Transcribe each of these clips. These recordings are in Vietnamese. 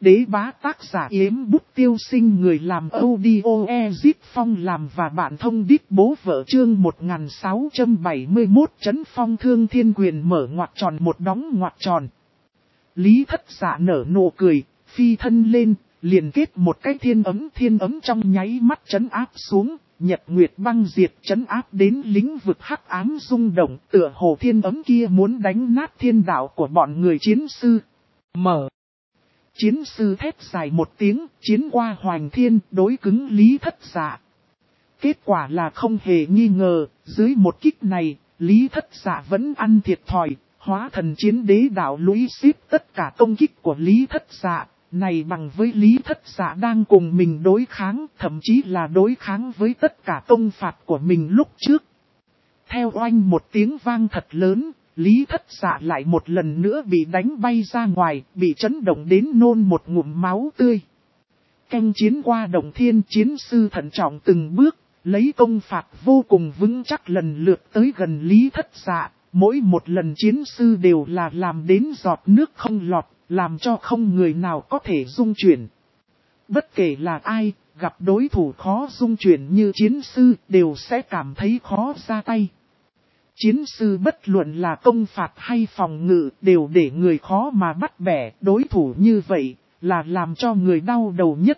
Đế bá tác giả Yếm Bút Tiêu Sinh, người làm audio Ezip Phong làm và bạn thông đít bố vợ chương 1671 Trấn Phong Thương Thiên Quyền mở ngoặc tròn một đóng ngoặc tròn. Lý Thất Dạ nở nụ cười, phi thân lên, liền kết một cái thiên ấm trong nháy mắt trấn áp xuống, nhật nguyệt băng diệt trấn áp đến lĩnh vực hắc ám rung động, tựa hồ thiên ấm kia muốn đánh nát thiên đạo của bọn người chiến sư. Mở. Chiến sư thét dài một tiếng, chiến qua hoành thiên, đối cứng Lý Thất Dạ. Kết quả là không hề nghi ngờ, dưới một kích này, Lý Thất Dạ vẫn ăn thiệt thòi, hóa thần chiến đế đạo lũy xếp tất cả công kích của Lý Thất Dạ, này bằng với Lý Thất Dạ đang cùng mình đối kháng, thậm chí là đối kháng với tất cả công phạt của mình lúc trước. Theo oanh một tiếng vang thật lớn, Lý Thất Dạ lại một lần nữa bị đánh bay ra ngoài, bị chấn động đến nôn một ngụm máu tươi. Canh chiến qua động thiên, chiến sư thận trọng từng bước, lấy công phạt vô cùng vững chắc lần lượt tới gần Lý Thất Dạ. Mỗi một lần chiến sư đều là làm đến giọt nước không lọt, làm cho không người nào có thể dung chuyển. Bất kể là ai, gặp đối thủ khó dung chuyển như chiến sư đều sẽ cảm thấy khó ra tay. Chiến sư bất luận là công phạt hay phòng ngự đều để người khó mà bắt bẻ, đối thủ như vậy là làm cho người đau đầu nhất.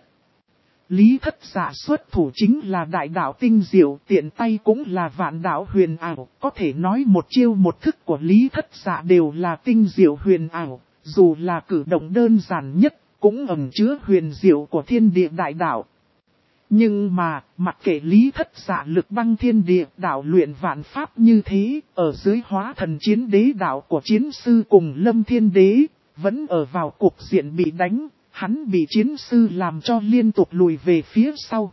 Lý Thất Dạ xuất thủ chính là đại đạo tinh diệu, tiện tay cũng là vạn đạo huyền ảo, có thể nói một chiêu một thức của Lý Thất Dạ đều là tinh diệu huyền ảo, dù là cử động đơn giản nhất, cũng ẩn chứa huyền diệu của thiên địa đại đạo. Nhưng mà, mặc kệ Lý Thất Dạ lực băng thiên địa đạo luyện vạn pháp như thế, ở dưới hóa thần chiến đế đạo của chiến sư cùng Lâm Thiên Đế, vẫn ở vào cục diện bị đánh. Hắn bị chiến sư làm cho liên tục lùi về phía sau.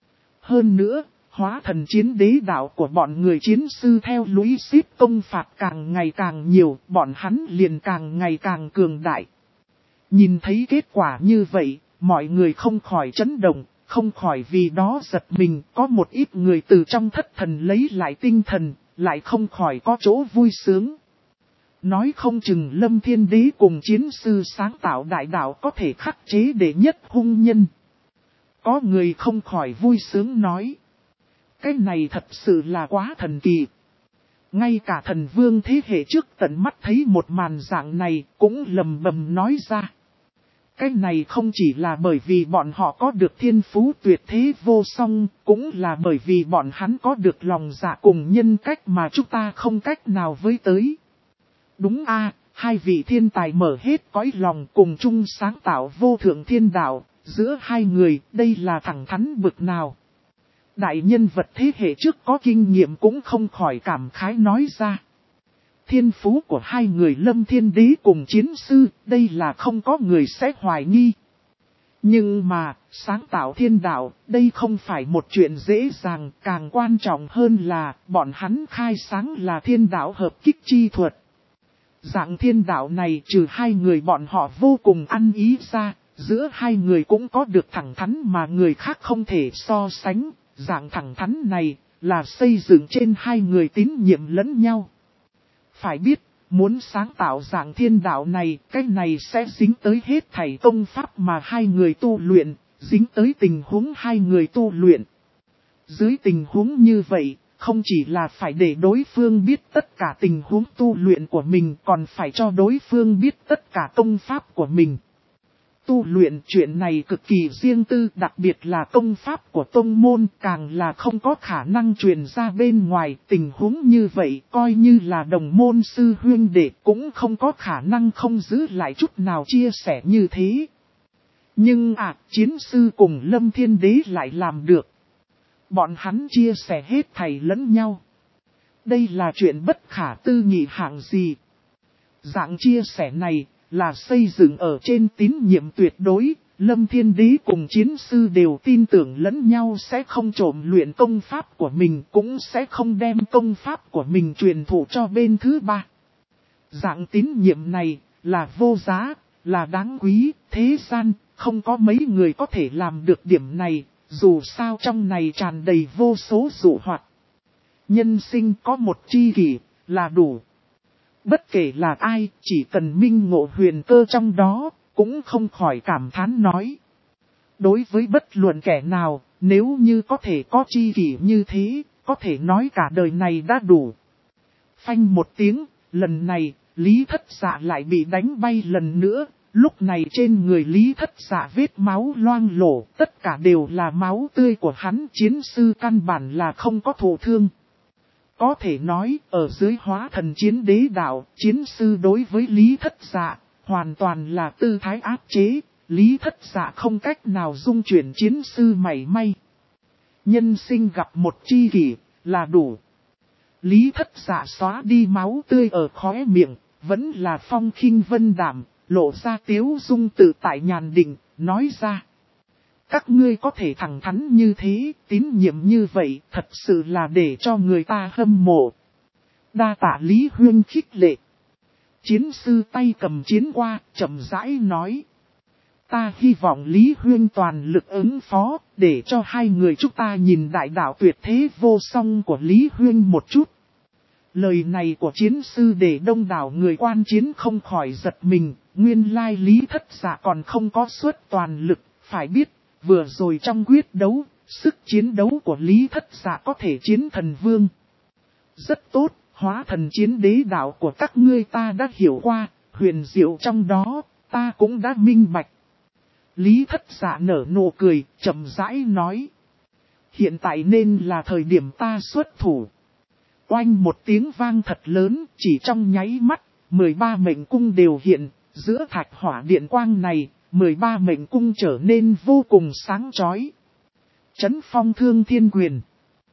Hơn nữa, hóa thần chiến đế đạo của bọn người chiến sư theo lũy xếp công phạt càng ngày càng nhiều, bọn hắn liền càng ngày càng cường đại. Nhìn thấy kết quả như vậy, mọi người không khỏi chấn động, không khỏi vì đó giật mình, có một ít người từ trong thất thần lấy lại tinh thần, lại không khỏi có chỗ vui sướng. Nói không chừng Lâm Thiên Đế cùng chiến sư sáng tạo đại đạo có thể khắc chế đệ nhất hung nhân. Có người không khỏi vui sướng nói. Cái này thật sự là quá thần kỳ. Ngay cả thần vương thế hệ trước tận mắt thấy một màn dạng này cũng lầm bầm nói ra. Cái này không chỉ là bởi vì bọn họ có được thiên phú tuyệt thế vô song, cũng là bởi vì bọn hắn có được lòng dạ cùng nhân cách mà chúng ta không cách nào với tới. Đúng a, hai vị thiên tài mở hết cõi lòng cùng chung sáng tạo vô thượng thiên đạo, giữa hai người đây là thẳng thắn bực nào. Đại nhân vật thế hệ trước có kinh nghiệm cũng không khỏi cảm khái nói ra. Thiên phú của hai người Lâm Thiên Đế cùng chiến sư, đây là không có người sẽ hoài nghi. Nhưng mà, sáng tạo thiên đạo, đây không phải một chuyện dễ dàng, càng quan trọng hơn là, bọn hắn khai sáng là thiên đạo hợp kích chi thuật. Dạng thiên đạo này trừ hai người bọn họ vô cùng ăn ý ra, giữa hai người cũng có được thẳng thắn mà người khác không thể so sánh. Dạng thẳng thắn này là xây dựng trên hai người tín nhiệm lẫn nhau. Phải biết, muốn sáng tạo dạng thiên đạo này, cái này sẽ dính tới hết thảy công pháp mà hai người tu luyện, dính tới tình huống hai người tu luyện. Dưới tình huống như vậy, không chỉ là phải để đối phương biết tất cả tình huống tu luyện của mình, còn phải cho đối phương biết tất cả công pháp của mình. Tu luyện chuyện này cực kỳ riêng tư, đặc biệt là công pháp của tông môn, càng là không có khả năng truyền ra bên ngoài. Tình huống như vậy, coi như là đồng môn sư huynh đệ cũng không có khả năng không giữ lại chút nào chia sẻ như thế. Nhưng chiến sư cùng Lâm Thiên Đế lại làm được. Bọn hắn chia sẻ hết thảy lẫn nhau. Đây là chuyện bất khả tư nghị hạng gì. Dạng chia sẻ này là xây dựng ở trên tín nhiệm tuyệt đối. Lâm Thiên Đế cùng chiến sư đều tin tưởng lẫn nhau sẽ không trộm luyện công pháp của mình, cũng sẽ không đem công pháp của mình truyền thụ cho bên thứ ba. Dạng tín nhiệm này là vô giá, là đáng quý, thế gian không có mấy người có thể làm được điểm này. Dù sao trong này tràn đầy vô số dụ hoạt. Nhân sinh có một tri kỷ là đủ. Bất kể là ai, chỉ cần minh ngộ huyền cơ trong đó, cũng không khỏi cảm thán nói. Đối với bất luận kẻ nào, nếu như có thể có tri kỷ như thế, có thể nói cả đời này đã đủ. Phanh một tiếng, lần này, Lý Thất Dạ lại bị đánh bay lần nữa. Lúc này trên người Lý Thất Dạ vết máu loang lổ, tất cả đều là máu tươi của hắn. Chiến sư căn bản là không có thụ thương. Có thể nói, ở dưới hóa thần chiến đế đạo, chiến sư đối với Lý Thất Dạ, hoàn toàn là tư thái áp chế. Lý Thất Dạ không cách nào dung chuyển chiến sư mảy may. Nhân sinh gặp một tri kỷ, là đủ. Lý Thất Dạ xóa đi máu tươi ở khóe miệng, vẫn là phong khinh vân đạm, lộ ra tiếu dung tự tại nhàn định, nói ra. Các ngươi có thể thẳng thắn như thế, tín nhiệm như vậy, thật sự là để cho người ta hâm mộ. Đa tạ Lý Huyên khích lệ. Chiến sư tay cầm chiến qua, chậm rãi nói. Ta hy vọng Lý Huyên toàn lực ứng phó, để cho hai người chúng ta nhìn đại đạo tuyệt thế vô song của Lý Huyên một chút. Lời này của chiến sư để đông đảo người quan chiến không khỏi giật mình, nguyên lai Lý Thất Dạ còn không có suất toàn lực, phải biết, vừa rồi trong quyết đấu, sức chiến đấu của Lý Thất Dạ có thể chiến thần vương. Rất tốt, hóa thần chiến đế đạo của các ngươi ta đã hiểu qua, huyền diệu trong đó, ta cũng đã minh bạch. Lý Thất Dạ nở nụ cười, chậm rãi nói. Hiện tại nên là thời điểm ta xuất thủ. Oanh một tiếng vang thật lớn, chỉ trong nháy mắt, 13 mệnh cung đều hiện, giữa thạch hỏa điện quang này, 13 mệnh cung trở nên vô cùng sáng chói. Chấn phong thương thiên quyền.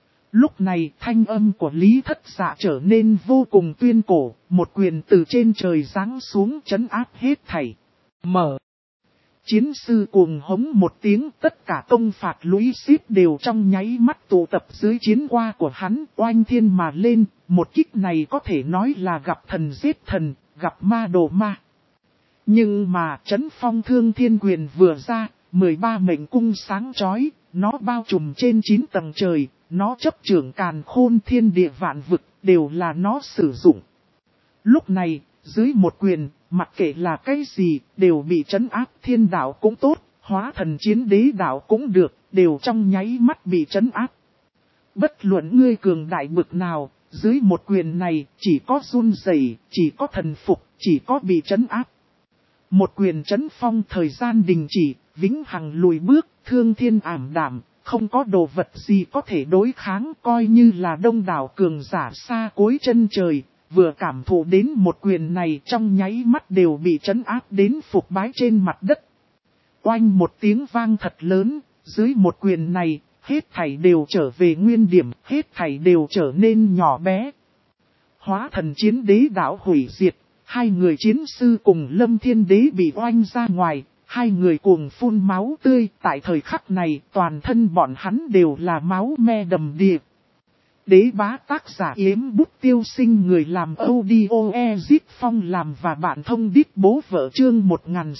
Lúc này thanh âm của Lý Thất Dạ trở nên vô cùng tuyên cổ, một quyền từ trên trời giáng xuống trấn áp hết thảy. Mở. Chiến sư cuồng hống một tiếng, tất cả công phạt lũy xít đều trong nháy mắt tụ tập dưới chiến qua của hắn, oanh thiên mà lên, một kích này có thể nói là gặp thần giết thần, gặp ma đổ ma. Nhưng mà chấn phong thương thiên quyền vừa ra, 13 mệnh cung sáng chói, nó bao trùm trên 9 tầng trời, nó chấp trưởng càn khôn thiên địa vạn vực, đều là nó sử dụng. Lúc này, dưới một quyền, mặc kệ là cái gì, đều bị trấn áp. Thiên đạo cũng tốt, hóa thần chiến đế đạo cũng được, đều trong nháy mắt bị trấn áp. Bất luận ngươi cường đại bực nào, dưới một quyền này, chỉ có run rẩy, chỉ có thần phục, chỉ có bị trấn áp. Một quyền trấn phong thời gian đình chỉ, vĩnh hằng lùi bước, thương thiên ảm đạm, không có đồ vật gì có thể đối kháng, coi như là đông đảo cường giả xa cuối chân trời. Vừa cảm thụ đến một quyền này trong nháy mắt đều bị trấn áp đến phục bái trên mặt đất. Oanh một tiếng vang thật lớn, dưới một quyền này, hết thảy đều trở về nguyên điểm, hết thảy đều trở nên nhỏ bé. Hóa thần chiến đế đạo hủy diệt, hai người chiến sư cùng Lâm Thiên Đế bị oanh ra ngoài, hai người cuồng phun máu tươi, tại thời khắc này toàn thân bọn hắn đều là máu me đầm đìa. Đế bá tác giả Yếm Bút Tiêu Sinh, người làm audio Ezip Phong làm và bạn thông đít bố vợ chương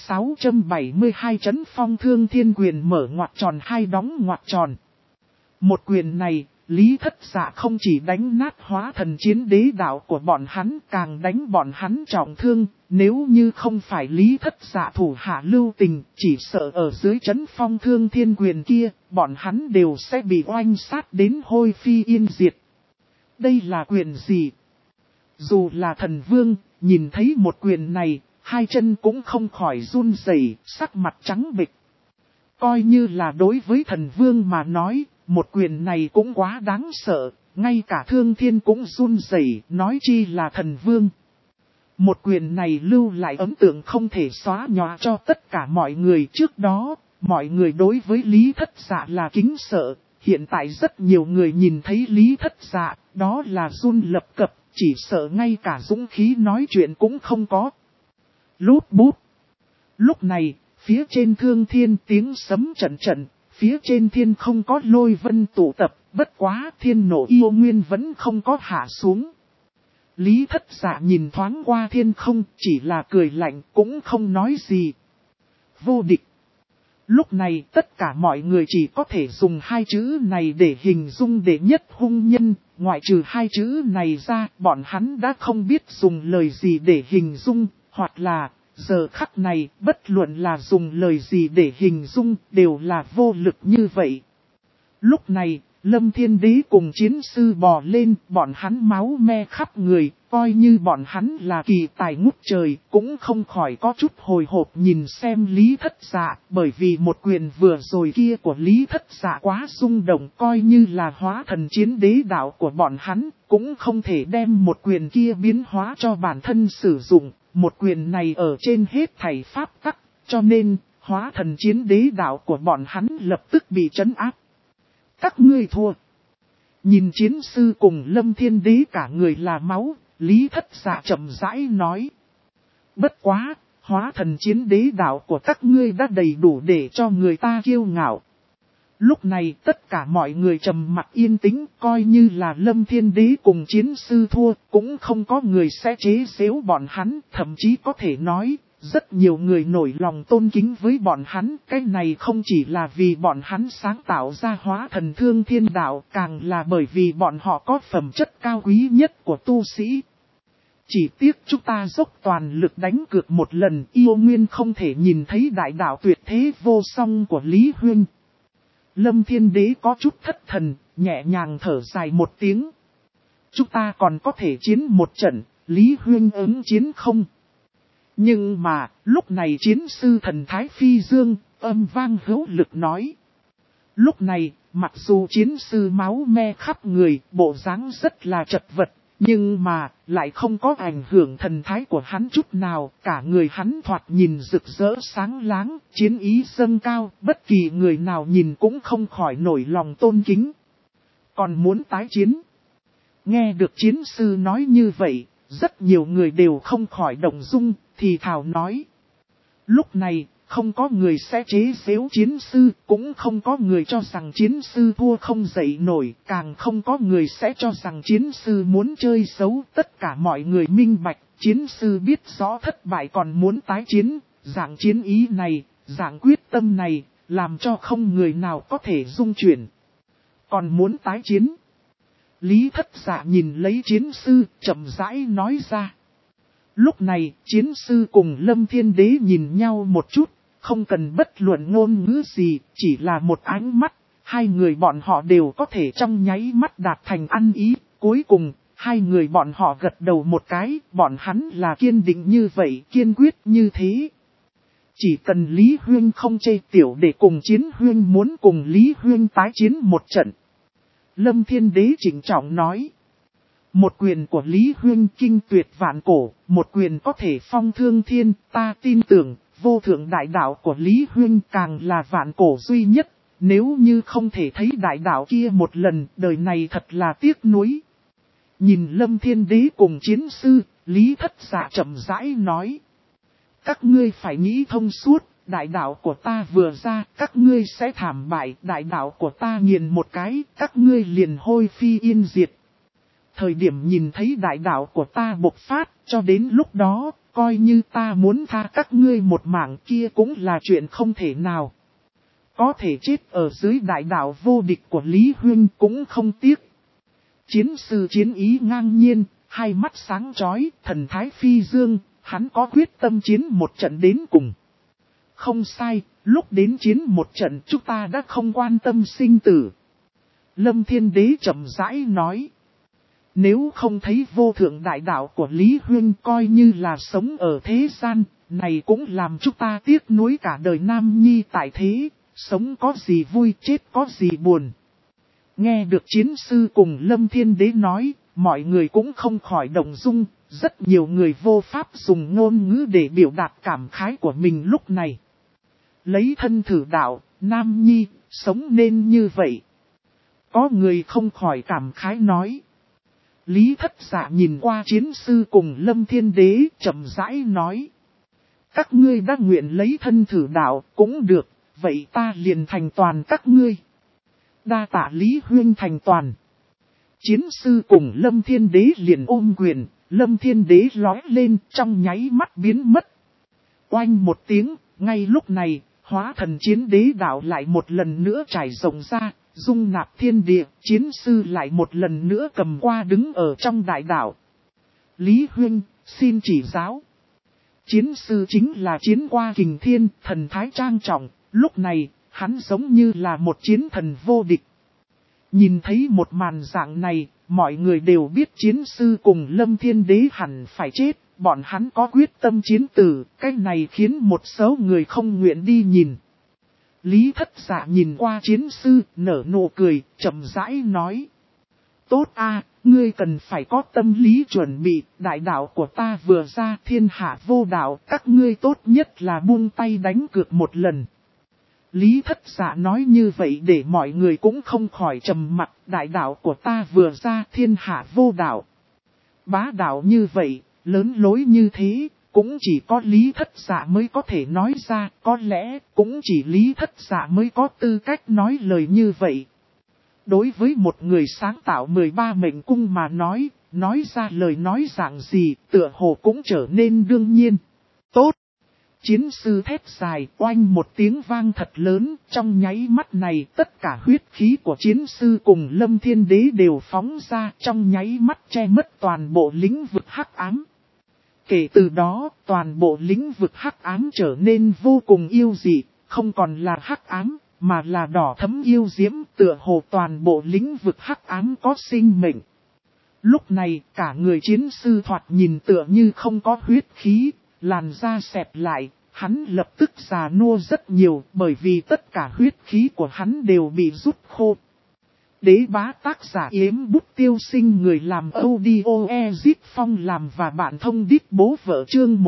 1672 Chấn Phong Thương Thiên Quyền mở ngoặc tròn hai đóng ngoặc tròn. Một quyền này, Lý Thất Dạ không chỉ đánh nát hóa thần chiến đế đạo của bọn hắn, càng đánh bọn hắn trọng thương. Nếu như không phải Lý Thất Dạ thủ hạ lưu tình, chỉ sợ ở dưới Chấn Phong Thương Thiên Quyền kia, bọn hắn đều sẽ bị oanh sát đến hôi phi yên diệt. Đây là quyền gì? Dù là thần vương, nhìn thấy một quyền này, hai chân cũng không khỏi run rẩy, sắc mặt trắng bệch. Coi như là đối với thần vương mà nói, một quyền này cũng quá đáng sợ, ngay cả thương thiên cũng run rẩy, nói chi là thần vương. Một quyền này lưu lại ấn tượng không thể xóa nhòa cho tất cả mọi người. Trước đó, mọi người đối với Lý Thất Dạ là kính sợ, hiện tại rất nhiều người nhìn thấy Lý Thất Dạ, đó là run lập cập, chỉ sợ ngay cả dũng khí nói chuyện cũng không có. Lút bút. Lúc này, phía trên thương thiên tiếng sấm trận trận, phía trên thiên không có lôi vân tụ tập, bất quá thiên nộ yêu nguyên vẫn không có hạ xuống. Lý Thất Dạ nhìn thoáng qua thiên không, chỉ là cười lạnh cũng không nói gì. Vô địch. Lúc này tất cả mọi người chỉ có thể dùng hai chữ này để hình dung đệ nhất hung nhân, ngoại trừ hai chữ này ra, bọn hắn đã không biết dùng lời gì để hình dung, hoặc là giờ khắc này, bất luận là dùng lời gì để hình dung, đều là vô lực như vậy. Lúc này, Lâm Thiên Đế cùng chiến sư bò lên, bọn hắn máu me khắp người, coi như bọn hắn là kỳ tài ngút trời, cũng không khỏi có chút hồi hộp nhìn xem Lý Thất Dạ, bởi vì một quyền vừa rồi kia của Lý Thất Dạ quá rung động, coi như là hóa thần chiến đế đạo của bọn hắn, cũng không thể đem một quyền kia biến hóa cho bản thân sử dụng, một quyền này ở trên hết thảy pháp tắc, cho nên, hóa thần chiến đế đạo của bọn hắn lập tức bị trấn áp. Các ngươi thua. Nhìn chiến sư cùng Lâm Thiên Đế cả người là máu, Lý Thất Dạ chậm rãi nói. Bất quá, hóa thần chiến đế đạo của các ngươi đã đầy đủ để cho người ta kiêu ngạo. Lúc này tất cả mọi người trầm mặc yên tĩnh, coi như là Lâm Thiên Đế cùng chiến sư thua, cũng không có người sẽ chế giễu bọn hắn, thậm chí có thể nói, rất nhiều người nổi lòng tôn kính với bọn hắn, cái này không chỉ là vì bọn hắn sáng tạo ra hóa thần thương thiên đạo, càng là bởi vì bọn họ có phẩm chất cao quý nhất của tu sĩ. Chỉ tiếc chúng ta dốc toàn lực đánh cược một lần, yêu nguyên không thể nhìn thấy đại đạo tuyệt thế vô song của Lý Huynh. Lâm Thiên Đế có chút thất thần, nhẹ nhàng thở dài một tiếng. Chúng ta còn có thể chiến một trận, Lý Huynh ứng chiến không? Nhưng mà, lúc này chiến sư thần Thái Phi Dương, âm vang hữu lực nói. Lúc này, mặc dù chiến sư máu me khắp người, bộ dáng rất là chật vật, nhưng mà, lại không có ảnh hưởng thần thái của hắn chút nào, cả người hắn thoạt nhìn rực rỡ sáng láng, chiến ý dâng cao, bất kỳ người nào nhìn cũng không khỏi nổi lòng tôn kính. Còn muốn tái chiến? Nghe được chiến sư nói như vậy, rất nhiều người đều không khỏi động dung, thì thào nói. Lúc này, không có người sẽ chế giễu chiến sư, cũng không có người cho rằng chiến sư thua không dậy nổi, càng không có người sẽ cho rằng chiến sư muốn chơi xấu. Tất cả mọi người minh bạch, chiến sư biết rõ thất bại còn muốn tái chiến, dạng chiến ý này, dạng quyết tâm này, làm cho không người nào có thể dung chuyển. Còn muốn tái chiến? Lý Thất Dạ nhìn lấy chiến sư, chậm rãi nói ra. Lúc này, chiến sư cùng Lâm Thiên Đế nhìn nhau một chút, không cần bất luận ngôn ngữ gì, chỉ là một ánh mắt, hai người bọn họ đều có thể trong nháy mắt đạt thành ăn ý. Cuối cùng, hai người bọn họ gật đầu một cái, bọn hắn là kiên định như vậy, kiên quyết như thế. Chỉ cần Lý Huyên không chê tiểu để cùng chiến Huyên muốn cùng Lý Huyên tái chiến một trận. Lâm Thiên Đế chỉnh trọng nói. Một quyền của Lý Huyên kinh tuyệt vạn cổ, một quyền có thể phong thương thiên, ta tin tưởng, vô thượng đại đạo của Lý Huyên càng là vạn cổ duy nhất, nếu như không thể thấy đại đạo kia một lần, đời này thật là tiếc nuối. Nhìn Lâm Thiên Đế cùng chiến sư, Lý Thất Dạ chậm rãi nói. Các ngươi phải nghĩ thông suốt, đại đạo của ta vừa ra, các ngươi sẽ thảm bại, đại đạo của ta nghiền một cái, các ngươi liền hôi phi yên diệt. Thời điểm nhìn thấy đại đạo của ta bộc phát, cho đến lúc đó, coi như ta muốn tha các ngươi một mảng kia cũng là chuyện không thể nào. Có thể chết ở dưới đại đạo vô địch của Lý Huyên cũng không tiếc. Chiến sư chiến ý ngang nhiên, hai mắt sáng chói, thần thái phi dương, hắn có quyết tâm chiến một trận đến cùng. Không sai, lúc đến chiến một trận chúng ta đã không quan tâm sinh tử. Lâm Thiên Đế chậm rãi nói. Nếu không thấy vô thượng đại đạo của Lý Huyên coi như là sống ở thế gian, này cũng làm chúng ta tiếc nuối cả đời nam nhi tại thế, sống có gì vui chết có gì buồn. Nghe được chiến sư cùng Lâm Thiên Đế nói, mọi người cũng không khỏi động dung, rất nhiều người vô pháp dùng ngôn ngữ để biểu đạt cảm khái của mình lúc này. Lấy thân thử đạo, nam nhi, sống nên như vậy. Có người không khỏi cảm khái nói. Lý Thất Dạ nhìn qua chiến sư cùng Lâm Thiên Đế chậm rãi nói. Các ngươi đã nguyện lấy thân thử đạo cũng được, vậy ta liền thành toàn các ngươi. Đa tạ Lý Huyên thành toàn. Chiến sư cùng Lâm Thiên Đế liền ôm quyền, Lâm Thiên Đế lói lên trong nháy mắt biến mất. Oanh một tiếng, ngay lúc này, hóa thần chiến đế đạo lại một lần nữa trải rộng ra. Dung nạp thiên địa, chiến sư lại một lần nữa cầm qua đứng ở trong đại đạo. Lý Huyên, xin chỉ giáo. Chiến sư chính là chiến qua kình thiên, thần thái trang trọng, lúc này, hắn giống như là một chiến thần vô địch. Nhìn thấy một màn dạng này, mọi người đều biết chiến sư cùng Lâm Thiên Đế hẳn phải chết, bọn hắn có quyết tâm chiến tử, cái này khiến một số người không nguyện đi nhìn. Lý Thất Dạ nhìn qua chiến sư, nở nụ cười, chậm rãi nói. Tốt a, ngươi cần phải có tâm lý chuẩn bị, đại đạo của ta vừa ra thiên hạ vô đạo, các ngươi tốt nhất là buông tay đánh cược một lần. Lý Thất Dạ nói như vậy để mọi người cũng không khỏi trầm mặc, đại đạo của ta vừa ra thiên hạ vô đạo. Bá đạo như vậy, lớn lối như thế, cũng chỉ có Lý Thất Dạ mới có thể nói ra, có lẽ cũng chỉ Lý Thất Dạ mới có tư cách nói lời như vậy. Đối với một người sáng tạo 13 mệnh cung mà nói ra lời nói dạng gì, tựa hồ cũng trở nên đương nhiên. Tốt! Chiến sư thét dài, oanh một tiếng vang thật lớn, trong nháy mắt này tất cả huyết khí của chiến sư cùng Lâm Thiên Đế đều phóng ra, trong nháy mắt che mất toàn bộ lĩnh vực hắc ám. Kể từ đó, toàn bộ lĩnh vực hắc ám trở nên vô cùng yêu dị, không còn là hắc ám, mà là đỏ thẫm yêu diễm, tựa hồ toàn bộ lĩnh vực hắc ám có sinh mệnh. Lúc này, cả người chiến sư thoạt nhìn tựa như không có huyết khí, làn da xẹp lại, hắn lập tức già nua rất nhiều bởi vì tất cả huyết khí của hắn đều bị rút khô. Đế bá tác giả Yếm Bút Tiêu Sinh, người làm audio Ezip Phong làm và bạn thông đít bố vợ chương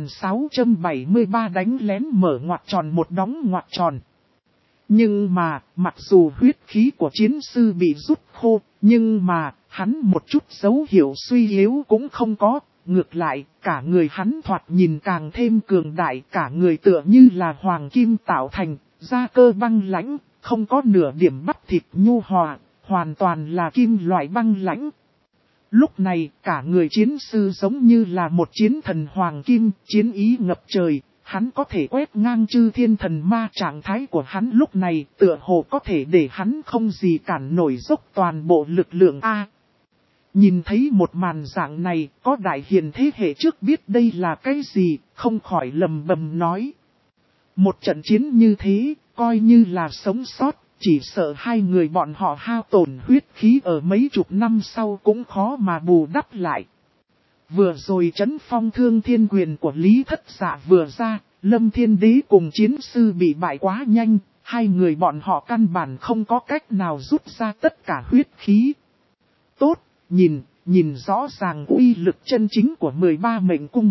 1673 đánh lén mở ngoặc tròn một đóng ngoặc tròn. Nhưng mà, mặc dù huyết khí của chiến sư bị rút khô, nhưng mà, hắn một chút dấu hiệu suy yếu cũng không có. Ngược lại, cả người hắn thoạt nhìn càng thêm cường đại, cả người tựa như là hoàng kim tạo thành, da cơ băng lãnh, không có nửa điểm bắp thịt nhu hòa, hoàn toàn là kim loại băng lãnh. Lúc này, cả người chiến sư giống như là một chiến thần hoàng kim, chiến ý ngập trời, hắn có thể quét ngang chư thiên thần ma, trạng thái của hắn lúc này tựa hồ có thể để hắn không gì cản nổi dốc toàn bộ lực lượng A. Nhìn thấy một màn dạng này, có đại hiền thế hệ trước biết đây là cái gì, không khỏi lầm bầm nói. Một trận chiến như thế, coi như là sống sót, chỉ sợ hai người bọn họ hao tổn huyết khí ở mấy chục năm sau cũng khó mà bù đắp lại. Vừa rồi chấn phong thương thiên quyền của Lý Thất Dạ vừa ra, Lâm Thiên Đế cùng chiến sư bị bại quá nhanh, hai người bọn họ căn bản không có cách nào rút ra tất cả huyết khí. Tốt! Nhìn rõ ràng uy lực chân chính của 13 mệnh cung.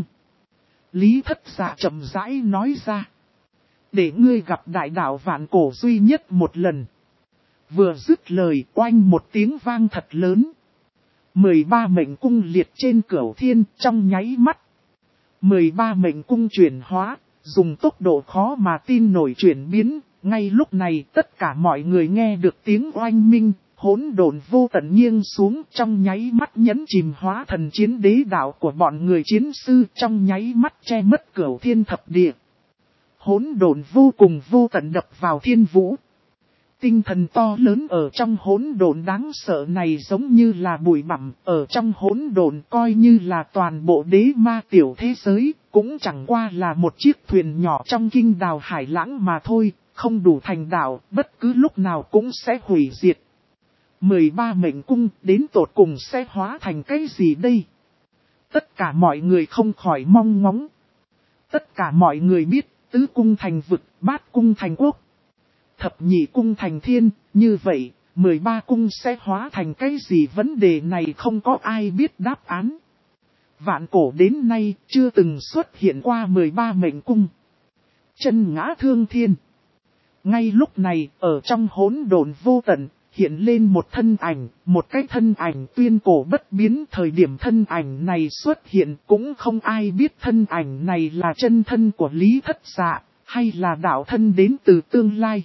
Lý Thất Dạ chậm rãi nói ra. Để ngươi gặp đại đạo vạn cổ duy nhất một lần. Vừa dứt lời, oanh một tiếng vang thật lớn. 13 mệnh cung liệt trên cửu thiên trong nháy mắt. 13 mệnh cung chuyển hóa, dùng tốc độ khó mà tin nổi chuyển biến. Ngay lúc này tất cả mọi người nghe được tiếng oanh minh. Hỗn độn vô tận nghiêng xuống, trong nháy mắt nhấn chìm hóa thần chiến đế đạo của bọn người chiến sư, trong nháy mắt che mất cửu thiên thập địa. Hỗn độn vô cùng vô tận đập vào thiên vũ. Tinh thần to lớn ở trong hỗn độn đáng sợ này giống như là bụi bặm, ở trong hỗn độn coi như là toàn bộ đế ma tiểu thế giới, cũng chẳng qua là một chiếc thuyền nhỏ trong kinh đào hải lãng mà thôi, không đủ thành đạo, bất cứ lúc nào cũng sẽ hủy diệt. 13 mệnh cung đến tột cùng sẽ hóa thành cái gì đây? Tất cả mọi người không khỏi mong ngóng. Tất cả mọi người biết, tứ cung thành vực, bát cung thành quốc, thập nhị cung thành thiên, như vậy, 13 cung sẽ hóa thành cái gì? Vấn đề này không có ai biết đáp án. Vạn cổ đến nay, chưa từng xuất hiện qua 13 mệnh cung. Chân ngã thương thiên. Ngay lúc này, ở trong hỗn độn vô tận, hiện lên một thân ảnh, một cái thân ảnh tuyên cổ bất biến. Thời điểm thân ảnh này xuất hiện cũng không ai biết thân ảnh này là chân thân của Lý Thất Dạ, hay là đạo thân đến từ tương lai.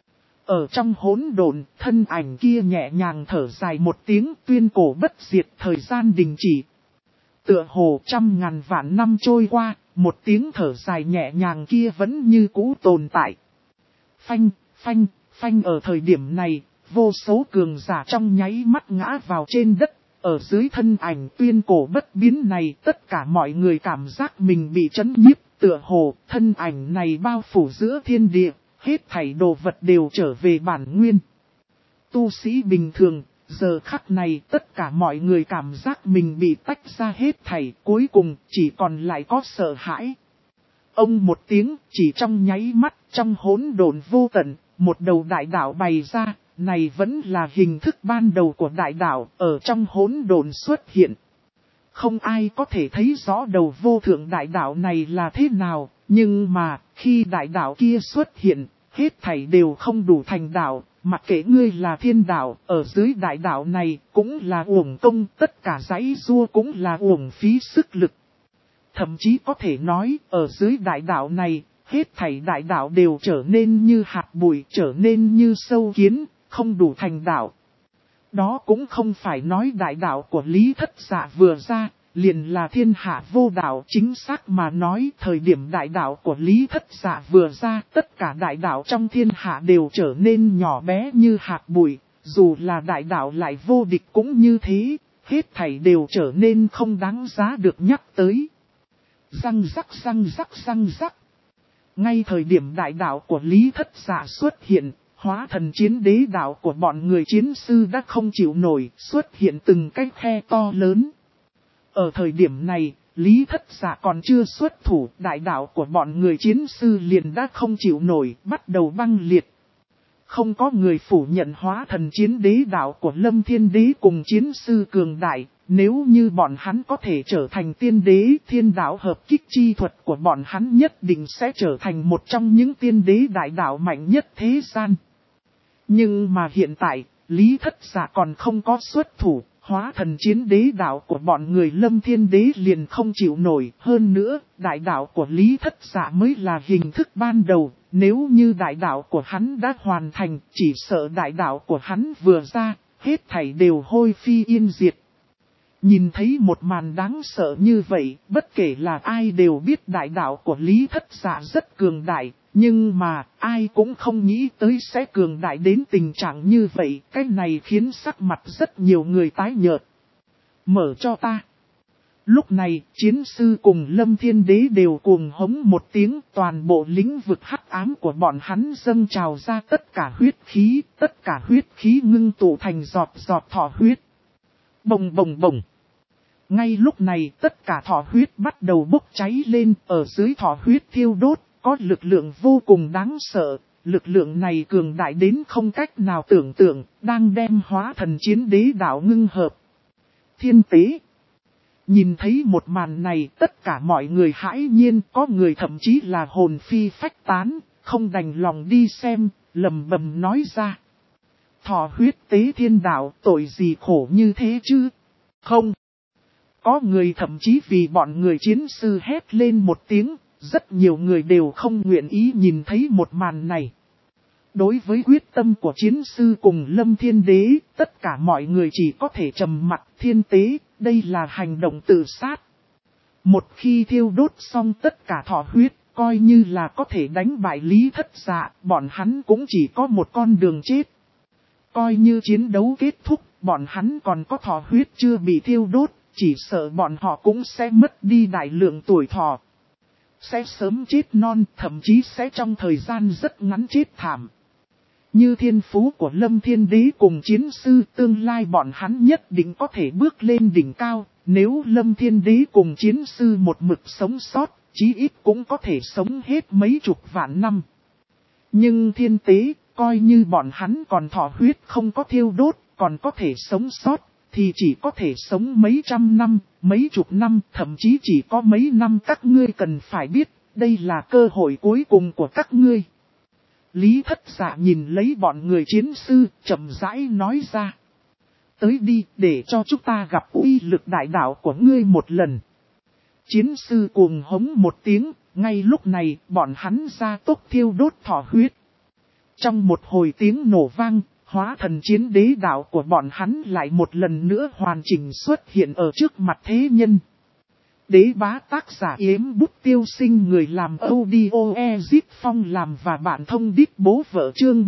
Ở trong hỗn độn, thân ảnh kia nhẹ nhàng thở dài một tiếng, tuyên cổ bất diệt, thời gian đình chỉ. Tựa hồ trăm ngàn vạn năm trôi qua, một tiếng thở dài nhẹ nhàng kia vẫn như cũ tồn tại. Phanh, phanh, phanh. Ở thời điểm này, vô số cường giả trong nháy mắt ngã vào trên đất. Ở dưới thân ảnh tuyên cổ bất biến này, tất cả mọi người cảm giác mình bị chấn nhiếp. tựa hồ, thân ảnh này bao phủ giữa thiên địa, hết thảy đồ vật đều trở về bản nguyên. Tu sĩ bình thường, giờ khắc này tất cả mọi người cảm giác mình bị tách ra hết thảy, cuối cùng chỉ còn lại có sợ hãi. Ông một tiếng, chỉ trong nháy mắt, trong hỗn độn vô tận, một đầu đại đạo bày ra, này vẫn là hình thức ban đầu của đại đạo, ở trong hỗn độn xuất hiện. Không ai có thể thấy rõ đầu vô thượng đại đạo này là thế nào, nhưng mà, khi đại đạo kia xuất hiện, hết thảy đều không đủ thành đạo, mặc kệ ngươi là thiên đạo, ở dưới đại đạo này, cũng là uổng công, tất cả giãy giụa cũng là uổng phí sức lực. Thậm chí có thể nói, ở dưới đại đạo này, hết thảy đại đạo đều trở nên như hạt bụi, trở nên như sâu kiến, không đủ thành đạo. Đó cũng không phải nói đại đạo của Lý Thất Dạ vừa ra, liền là thiên hạ vô đạo. Chính xác mà nói, thời điểm đại đạo của Lý Thất Dạ vừa ra, tất cả đại đạo trong thiên hạ đều trở nên nhỏ bé như hạt bụi, dù là đại đạo lại vô địch cũng như thế, hết thảy đều trở nên không đáng giá được nhắc tới. Răng rắc răng rắc răng rắc. Ngay thời điểm đại đạo của Lý Thất Dạ xuất hiện, hóa thần chiến đế đạo của bọn người chiến sư đã không chịu nổi, xuất hiện từng cái khe to lớn. Ở thời điểm này, Lý Thất Dạ còn chưa xuất thủ, đại đạo của bọn người chiến sư liền đã không chịu nổi, bắt đầu băng liệt. Không có người phủ nhận hóa thần chiến đế đạo của Lâm Thiên Đế cùng chiến sư cường đại, nếu như bọn hắn có thể trở thành tiên đế, thiên đạo hợp kích chi thuật của bọn hắn nhất định sẽ trở thành một trong những tiên đế đại đạo mạnh nhất thế gian. Nhưng mà hiện tại, Lý Thất Dạ còn không có xuất thủ, hóa thần chiến đế đạo của bọn người Lâm Thiên Đế liền không chịu nổi. Hơn nữa, đại đạo của Lý Thất Dạ mới là hình thức ban đầu, nếu như đại đạo của hắn đã hoàn thành, chỉ sợ đại đạo của hắn vừa ra, hết thảy đều hôi phi yên diệt. Nhìn thấy một màn đáng sợ như vậy, bất kể là ai đều biết đại đạo của Lý Thất Dạ rất cường đại, nhưng mà ai cũng không nghĩ tới sẽ cường đại đến tình trạng như vậy, cái này khiến sắc mặt rất nhiều người tái nhợt. Mở cho ta. Lúc này, chiến sư cùng Lâm Thiên Đế đều cuồng hống một tiếng, toàn bộ lĩnh vực hắc ám của bọn hắn dâng trào ra tất cả huyết khí ngưng tụ thành giọt giọt thọ huyết. Bồng bồng bồng. Ngay lúc này tất cả thọ huyết bắt đầu bốc cháy lên, ở dưới thọ huyết thiêu đốt, có lực lượng vô cùng đáng sợ, lực lượng này cường đại đến không cách nào tưởng tượng, đang đem hóa thần chiến đế đạo ngưng hợp. Thiên tế. Nhìn thấy một màn này tất cả mọi người hãi nhiên, có người thậm chí là hồn phi phách tán, không đành lòng đi xem, lầm bầm nói ra. Thọ huyết tế thiên đạo, tội gì khổ như thế chứ? Không. Có người thậm chí vì bọn người chiến sư hét lên một tiếng, rất nhiều người đều không nguyện ý nhìn thấy một màn này. Đối với quyết tâm của chiến sư cùng Lâm Thiên Đế, tất cả mọi người chỉ có thể trầm mặc. Thiên tế, đây là hành động tự sát. Một khi thiêu đốt xong tất cả thọ huyết, coi như là có thể đánh bại Lý Thất Dạ, bọn hắn cũng chỉ có một con đường chết. Coi như chiến đấu kết thúc, bọn hắn còn có thọ huyết chưa bị thiêu đốt, chỉ sợ bọn họ cũng sẽ mất đi đại lượng tuổi thọ. Sẽ sớm chết non, thậm chí sẽ trong thời gian rất ngắn chết thảm. Như thiên phú của Lâm Thiên Đế cùng chiến sư, tương lai bọn hắn nhất định có thể bước lên đỉnh cao. Nếu Lâm Thiên Đế cùng chiến sư một mực sống sót, chí ít cũng có thể sống hết mấy chục vạn năm. Nhưng thiên tế, coi như bọn hắn còn thọ huyết không có thiêu đốt, còn có thể sống sót, thì chỉ có thể sống mấy trăm năm, mấy chục năm, thậm chí chỉ có mấy năm. Các ngươi cần phải biết, đây là cơ hội cuối cùng của các ngươi. Lý Thất Dạ nhìn lấy bọn người chiến sư, chậm rãi nói ra. Tới đi, để cho chúng ta gặp uy lực đại đạo của ngươi một lần. Chiến sư cuồng hống một tiếng, ngay lúc này, bọn hắn ra tốc thiêu đốt thọ huyết. Trong một hồi tiếng nổ vang, hóa thần chiến đế đạo của bọn hắn lại một lần nữa hoàn chỉnh xuất hiện ở trước mặt thế nhân. Đế bá tác giả Yếm Bút Tiêu Sinh, người làm audio Ezip Phong làm và bạn thông đít bố vợ chương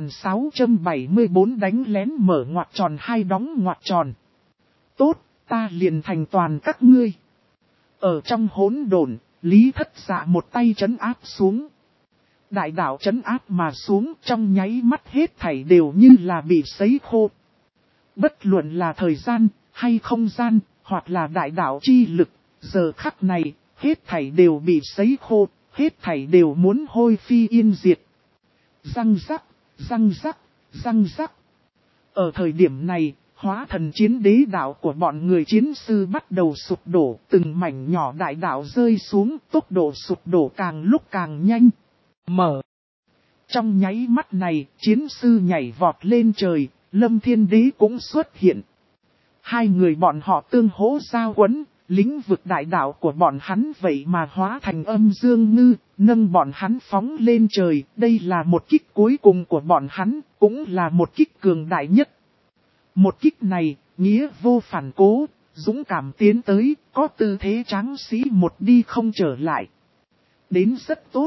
1674 đánh lén mở ngoặc tròn hai đóng ngoặc tròn. Tốt, ta liền thành toàn các ngươi. Ở trong hỗn độn, Lý Thất Dạ một tay trấn áp xuống. Đại đạo trấn áp mà xuống, trong nháy mắt hết thảy đều như là bị sấy khô. Bất luận là thời gian, hay không gian, hoặc là đại đạo chi lực, giờ khắc này, hết thảy đều bị sấy khô, hết thảy đều muốn hôi phi yên diệt. Răng rắc, răng rắc, răng rắc. Ở thời điểm này, hóa thần chiến đế đạo của bọn người chiến sư bắt đầu sụp đổ, từng mảnh nhỏ đại đạo rơi xuống, tốc độ sụp đổ càng lúc càng nhanh. Trong nháy mắt này, chiến sư nhảy vọt lên trời, Lâm Thiên Đế cũng xuất hiện. Hai người bọn họ tương hỗ giao quấn, lĩnh vực đại đạo của bọn hắn vậy mà hóa thành âm dương ngư, nâng bọn hắn phóng lên trời. Đây là một kích cuối cùng của bọn hắn, cũng là một kích cường đại nhất. Một kích này, nghĩa vô phản cố, dũng cảm tiến tới, có tư thế tráng sĩ một đi không trở lại. Đến rất tốt.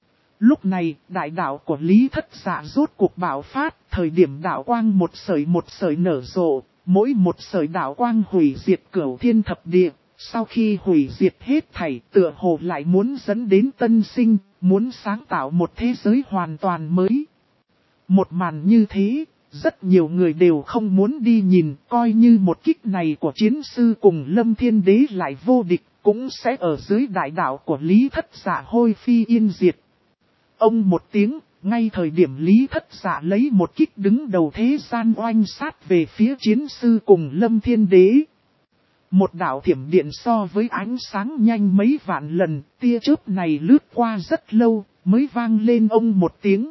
Lúc này, đại đạo của Lý Thất Dạ rốt cuộc bạo phát, thời điểm đạo quang một sợi nở rộ, mỗi một sợi đạo quang hủy diệt cửu thiên thập địa. Sau khi hủy diệt hết thảy, tựa hồ lại muốn dẫn đến tân sinh, muốn sáng tạo một thế giới hoàn toàn mới. Một màn như thế, rất nhiều người đều không muốn đi nhìn, coi như một kích này của chiến sư cùng Lâm Thiên Đế lại vô địch, cũng sẽ ở dưới đại đạo của Lý Thất Dạ hôi phi yên diệt. Ông một tiếng, ngay thời điểm Lý Thất Dạ lấy một kích đứng đầu thế gian oanh sát về phía chiến sư cùng Lâm Thiên Đế. Một đạo thiểm điện so với ánh sáng nhanh mấy vạn lần, tia chớp này lướt qua rất lâu, mới vang lên ông một tiếng.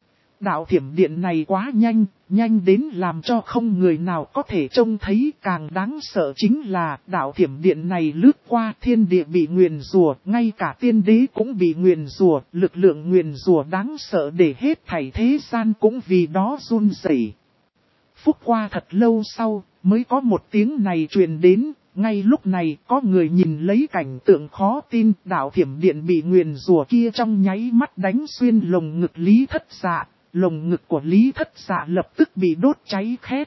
Đạo thiểm điện này quá nhanh, nhanh đến làm cho không người nào có thể trông thấy. Càng đáng sợ chính là đạo thiểm điện này lướt qua thiên địa bị nguyền rủa, ngay cả tiên đế cũng bị nguyền rủa, lực lượng nguyền rủa đáng sợ để hết thảy thế gian cũng vì đó run rẩy. Phút qua thật lâu sau, mới có một tiếng này truyền đến. Ngay lúc này có người nhìn lấy cảnh tượng khó tin, đạo thiểm điện bị nguyền rủa kia trong nháy mắt đánh xuyên lồng ngực Lý Thất Dạ. Lồng ngực của Lý Thất Dạ lập tức bị đốt cháy khét.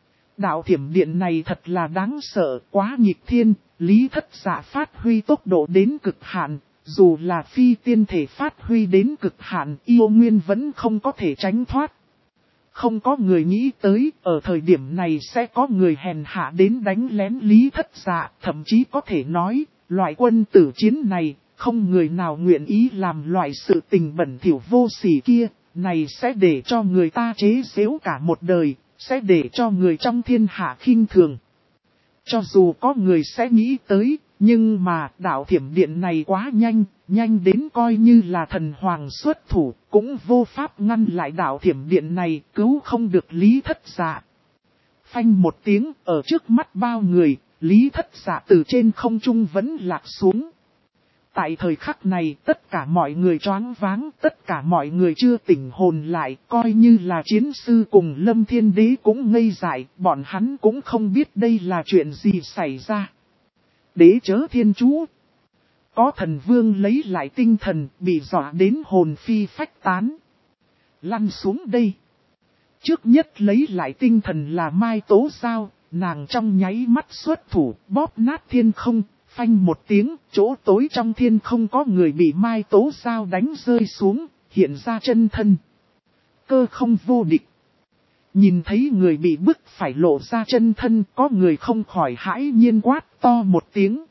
Đạo thiểm điện này thật là đáng sợ, quá nghịch thiên. Lý Thất Dạ phát huy tốc độ đến cực hạn, dù là phi tiên thể phát huy đến cực hạn, yêu nguyên vẫn không có thể tránh thoát. Không có người nghĩ tới, ở thời điểm này sẽ có người hèn hạ đến đánh lén Lý Thất Dạ, thậm chí có thể nói, loại quân tử chiến này, không người nào nguyện ý làm loại sự tình bẩn thỉu vô sỉ kia. Này sẽ để cho người ta chế giễu cả một đời, sẽ để cho người trong thiên hạ khinh thường. Cho dù có người sẽ nghĩ tới, nhưng mà đạo thiểm điện này quá nhanh, nhanh đến coi như là thần hoàng xuất thủ, cũng vô pháp ngăn lại đạo thiểm điện này, cứu không được Lý Thất Dạ. Phanh một tiếng, ở trước mắt bao người, Lý Thất Dạ từ trên không trung vẫn lạc xuống. Tại thời khắc này, tất cả mọi người choáng váng, tất cả mọi người chưa tỉnh hồn lại, coi như là chiến sư cùng Lâm Thiên Đế cũng ngây dại, bọn hắn cũng không biết đây là chuyện gì xảy ra. Đế chớ thiên chú. Có thần vương lấy lại tinh thần, bị dọa đến hồn phi phách tán. Lăn xuống đây. Trước nhất lấy lại tinh thần là Mai Tố Giao, nàng trong nháy mắt xuất thủ, bóp nát thiên không. Phanh một tiếng, chỗ tối trong thiên không có người bị Mai Tố Giao đánh rơi xuống, hiện ra chân thân. Cơ không vô địch. Nhìn thấy người bị bức phải lộ ra chân thân, có người không khỏi hãi nhiên quát to một tiếng.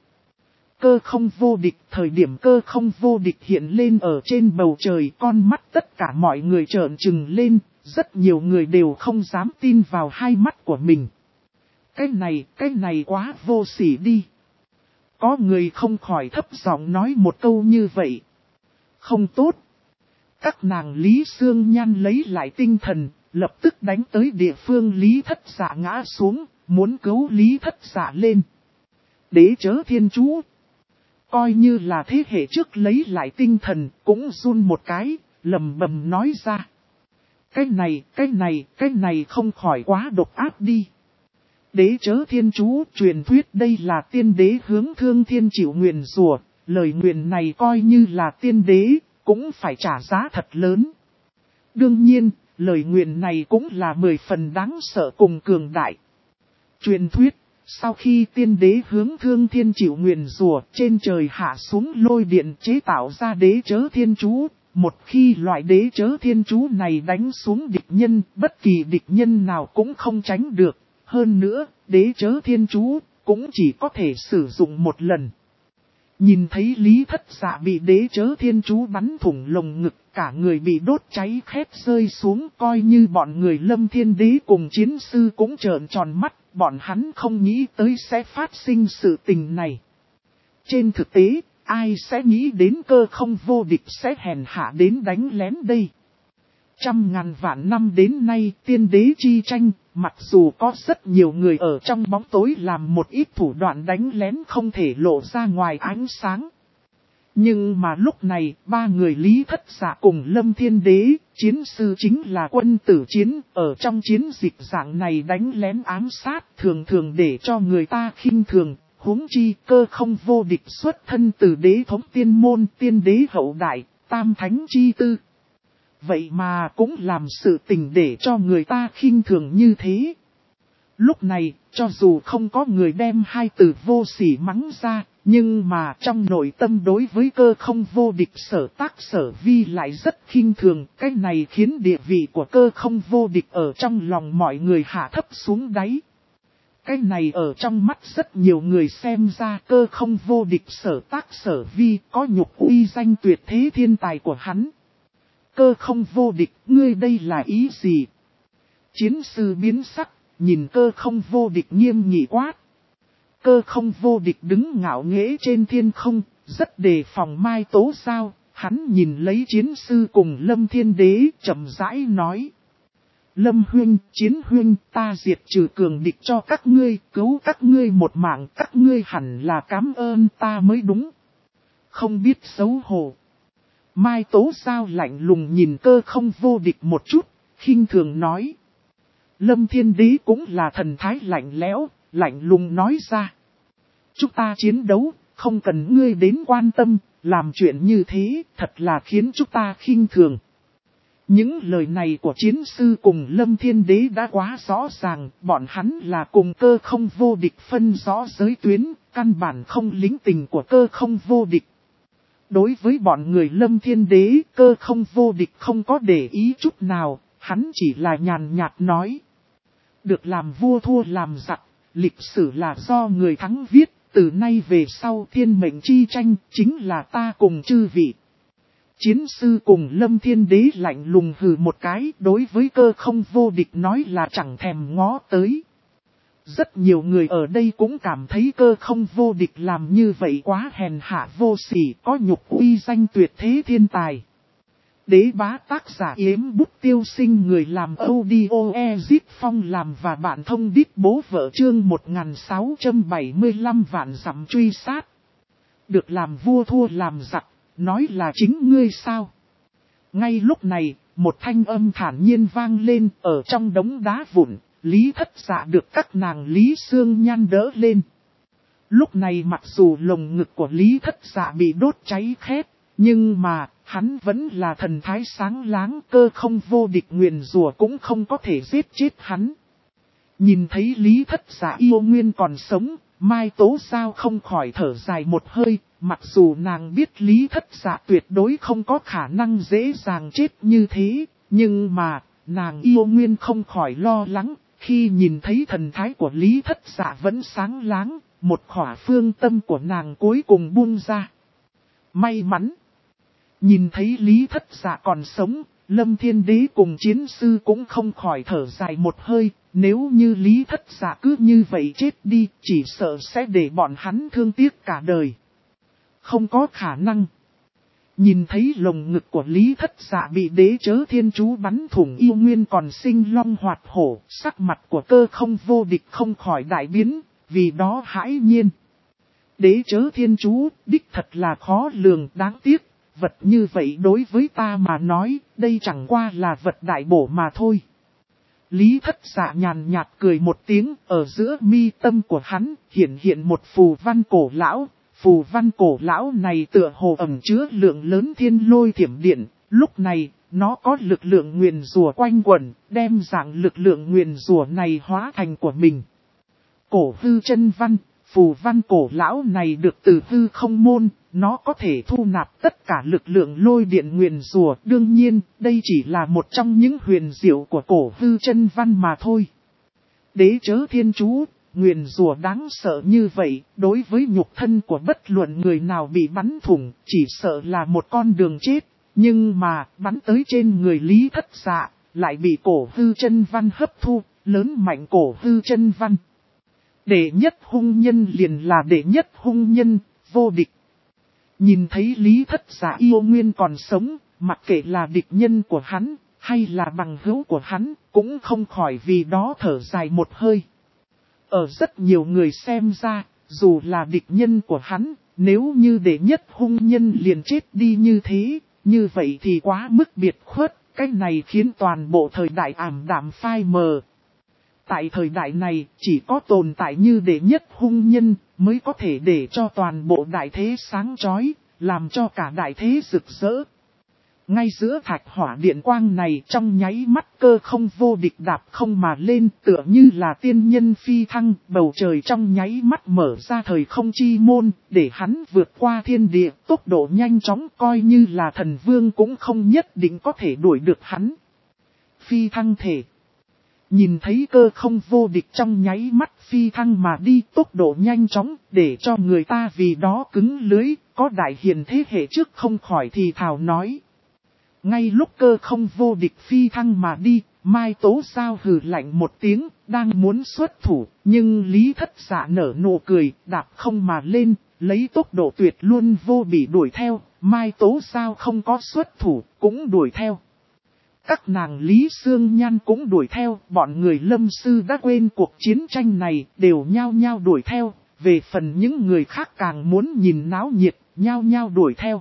Cơ không vô địch, thời điểm cơ không vô địch hiện lên ở trên bầu trời, con mắt tất cả mọi người trợn trừng lên, rất nhiều người đều không dám tin vào hai mắt của mình. Cái này quá vô sỉ đi. Có người không khỏi thấp giọng nói một câu như vậy. Không tốt. Các nàng Lý Sương Nhan lấy lại tinh thần, lập tức đánh tới địa phương Lý Thất Dạ ngã xuống, muốn cứu Lý Thất Dạ lên. Đế chớ thiên chú. Coi như là thế hệ trước lấy lại tinh thần, cũng run một cái, lầm bầm nói ra. Cái này không khỏi quá độc ác đi. Đế chớ thiên chú, truyền thuyết đây là tiên đế hướng thương thiên chịu nguyền rủa, lời nguyền này coi như là tiên đế, cũng phải trả giá thật lớn. Đương nhiên, lời nguyền này cũng là 10 phần đáng sợ cùng cường đại. Truyền thuyết, Sau khi tiên đế hướng Thương Thiên chịu nguyền rủa, trên trời hạ xuống lôi điện chế tạo ra đế chớ thiên chú. Một khi loại đế chớ thiên chú này đánh xuống địch nhân, bất kỳ địch nhân nào cũng không tránh được. Hơn nữa, đế chớ thiên chú cũng chỉ có thể sử dụng một lần. Nhìn thấy Lý Thất Dạ bị đế chớ thiên chú bắn thủng lồng ngực, cả người bị đốt cháy khét rơi xuống, coi như bọn người Lâm Thiên Đế cùng chiến sư cũng trợn tròn mắt, bọn hắn không nghĩ tới sẽ phát sinh sự tình này. Trên thực tế, ai sẽ nghĩ đến Cơ Không vô địch sẽ hèn hạ đến đánh lén đây? Trăm ngàn vạn năm đến nay tiên đế chi tranh, mặc dù có rất nhiều người ở trong bóng tối làm một ít thủ đoạn đánh lén không thể lộ ra ngoài ánh sáng. Nhưng mà lúc này, ba người Lý Thất Dạ cùng Lâm Thiên Đế, chiến sư chính là quân tử chiến, ở trong chiến dịch dạng này đánh lén ám sát thường thường để cho người ta khinh thường, huống chi Cơ Không vô địch xuất thân từ đế thống tiên môn tiên đế hậu đại, tam thánh chi tư. Vậy mà cũng làm sự tình để cho người ta khinh thường như thế. Lúc này, cho dù không có người đem hai từ vô sỉ mắng ra, nhưng mà trong nội tâm đối với Cơ Không vô địch sở tác sở vi lại rất khinh thường. Cái này khiến địa vị của Cơ Không vô địch ở trong lòng mọi người hạ thấp xuống đáy. Cái này ở trong mắt rất nhiều người xem ra Cơ Không vô địch sở tác sở vi có nhục uy danh tuyệt thế thiên tài của hắn. Cơ Không vô địch, ngươi đây là ý gì? Chiến sư biến sắc, nhìn Cơ Không vô địch nghiêm nghị quát. Cơ Không vô địch đứng ngạo nghễ trên thiên không, rất đề phòng Mai Tố Giao. Hắn nhìn lấy chiến sư cùng Lâm Thiên Đế, chậm rãi nói. Lâm huynh, chiến huynh, ta diệt trừ cường địch cho các ngươi, cứu các ngươi một mạng, các ngươi hẳn là cảm ơn ta mới đúng. Không biết xấu hổ. Mai Tố Giao lạnh lùng nhìn Cơ Không vô địch một chút, khinh thường nói. Lâm Thiên Đế cũng là thần thái lạnh lẽo, lạnh lùng nói ra. Chúng ta chiến đấu, không cần ngươi đến quan tâm, làm chuyện như thế, thật là khiến chúng ta khinh thường. Những lời này của chiến sư cùng Lâm Thiên Đế đã quá rõ ràng, bọn hắn là cùng Cơ Không vô địch phân rõ giới tuyến, căn bản không lính tình của Cơ Không vô địch. Đối với bọn người Lâm Thiên Đế, Cơ Không vô địch không có để ý chút nào, hắn chỉ là nhàn nhạt nói. Được làm vua thua làm giặc, lịch sử là do người thắng viết, từ nay về sau thiên mệnh chi tranh, chính là ta cùng chư vị. Chiến sư cùng Lâm Thiên Đế lạnh lùng hừ một cái, đối với Cơ Không vô địch nói là chẳng thèm ngó tới. Rất nhiều người ở đây cũng cảm thấy Cơ Không vô địch làm như vậy quá hèn hạ vô sỉ, có nhục uy danh tuyệt thế thiên tài. Đế bá tác giả Yếm Bút Tiêu Sinh, người làm audio Ezip Phong làm và bạn thông đít bố vợ chương 1675 vạn dặm truy sát. Được làm vua thua làm giặc, nói là chính ngươi sao? Ngay lúc này, một thanh âm thản nhiên vang lên ở trong đống đá vụn. Lý Thất Dạ được các nàng Lý Sương Nhan đỡ lên. Lúc này mặc dù lồng ngực của Lý Thất Dạ bị đốt cháy khét, nhưng mà hắn vẫn là thần thái sáng láng, Cơ Không vô địch nguyền rủa cũng không có thể giết chết hắn. Nhìn thấy Lý Thất Dạ yêu nguyên còn sống, Mai Tố Giao không khỏi thở dài một hơi, mặc dù nàng biết Lý Thất Dạ tuyệt đối không có khả năng dễ dàng chết như thế, nhưng mà nàng yêu nguyên không khỏi lo lắng. Khi nhìn thấy thần thái của Lý Thất Dạ vẫn sáng láng, một khỏa phương tâm của nàng cuối cùng buông ra. May mắn! Nhìn thấy Lý Thất Dạ còn sống, Lâm Thiên Đế cùng chiến sư cũng không khỏi thở dài một hơi. Nếu như Lý Thất Dạ cứ như vậy chết đi, chỉ sợ sẽ để bọn hắn thương tiếc cả đời. Không có khả năng. Nhìn thấy lồng ngực của Lý Thất Dạ bị đế chớ thiên chú bắn thủng, yêu nguyên còn sinh long hoạt hổ, sắc mặt của Cơ Không vô địch không khỏi đại biến, vì đó hãi nhiên. Đế chớ thiên chú, đích thật là khó lường, đáng tiếc, vật như vậy đối với ta mà nói, đây chẳng qua là vật đại bổ mà thôi. Lý Thất Dạ nhàn nhạt cười một tiếng, ở giữa mi tâm của hắn hiện một phù văn cổ lão. Phù văn cổ lão này tựa hồ ẩn chứa lượng lớn thiên lôi thiểm điện, lúc này, nó có lực lượng nguyền rủa quanh quẩn, đem dạng lực lượng nguyền rủa này hóa thành của mình. Cổ hư chân văn, phù văn cổ lão này được từ hư không môn, nó có thể thu nạp tất cả lực lượng lôi điện nguyền rủa. Đương nhiên, đây chỉ là một trong những huyền diệu của cổ hư chân văn mà thôi. Đế chớ thiên chú, nguyền rủa đáng sợ như vậy, đối với nhục thân của bất luận người nào bị bắn thủng, chỉ sợ là một con đường chết. Nhưng mà, bắn tới trên người Lý Thất Dạ, lại bị cổ hư chân văn hấp thu, lớn mạnh cổ hư chân văn. Đệ nhất hung nhân liền là đệ nhất hung nhân, vô địch. Nhìn thấy Lý Thất Dạ yêu nguyên còn sống, mặc kệ là địch nhân của hắn, hay là bằng hữu của hắn, cũng không khỏi vì đó thở dài một hơi. Ở rất nhiều người xem ra, dù là địch nhân của hắn, nếu như đệ nhất hung nhân liền chết đi như thế, như vậy thì quá mức biệt khuất, cái này khiến toàn bộ thời đại ảm đạm phai mờ. Tại thời đại này, chỉ có tồn tại như đệ nhất hung nhân, mới có thể để cho toàn bộ đại thế sáng chói, làm cho cả đại thế rực rỡ. Ngay giữa thạch hỏa điện quang này trong nháy mắt Cơ Không vô địch đạp không mà lên tựa như là tiên nhân phi thăng, bầu trời trong nháy mắt mở ra thời không chi môn, để hắn vượt qua thiên địa, tốc độ nhanh chóng coi như là thần vương cũng không nhất định có thể đuổi được hắn. Phi thăng thể. Nhìn thấy Cơ Không vô địch trong nháy mắt phi thăng mà đi tốc độ nhanh chóng để cho người ta vì đó cứng lưới, có đại hiền thế hệ trước không khỏi thì thào nói. Ngay lúc Cơ Không vô địch phi thăng mà đi, Mai Tố Giao hừ lạnh một tiếng, đang muốn xuất thủ, nhưng Lý Thất Dạ nở nụ cười, đạp không mà lên, lấy tốc độ tuyệt luôn vô bỉ đuổi theo, Mai Tố Giao không có xuất thủ, cũng đuổi theo. Các nàng Lý Sương Nhan cũng đuổi theo, bọn người Lâm Sư đã quên cuộc chiến tranh này, đều nhao nhao đuổi theo, về phần những người khác càng muốn nhìn náo nhiệt, nhao nhao đuổi theo.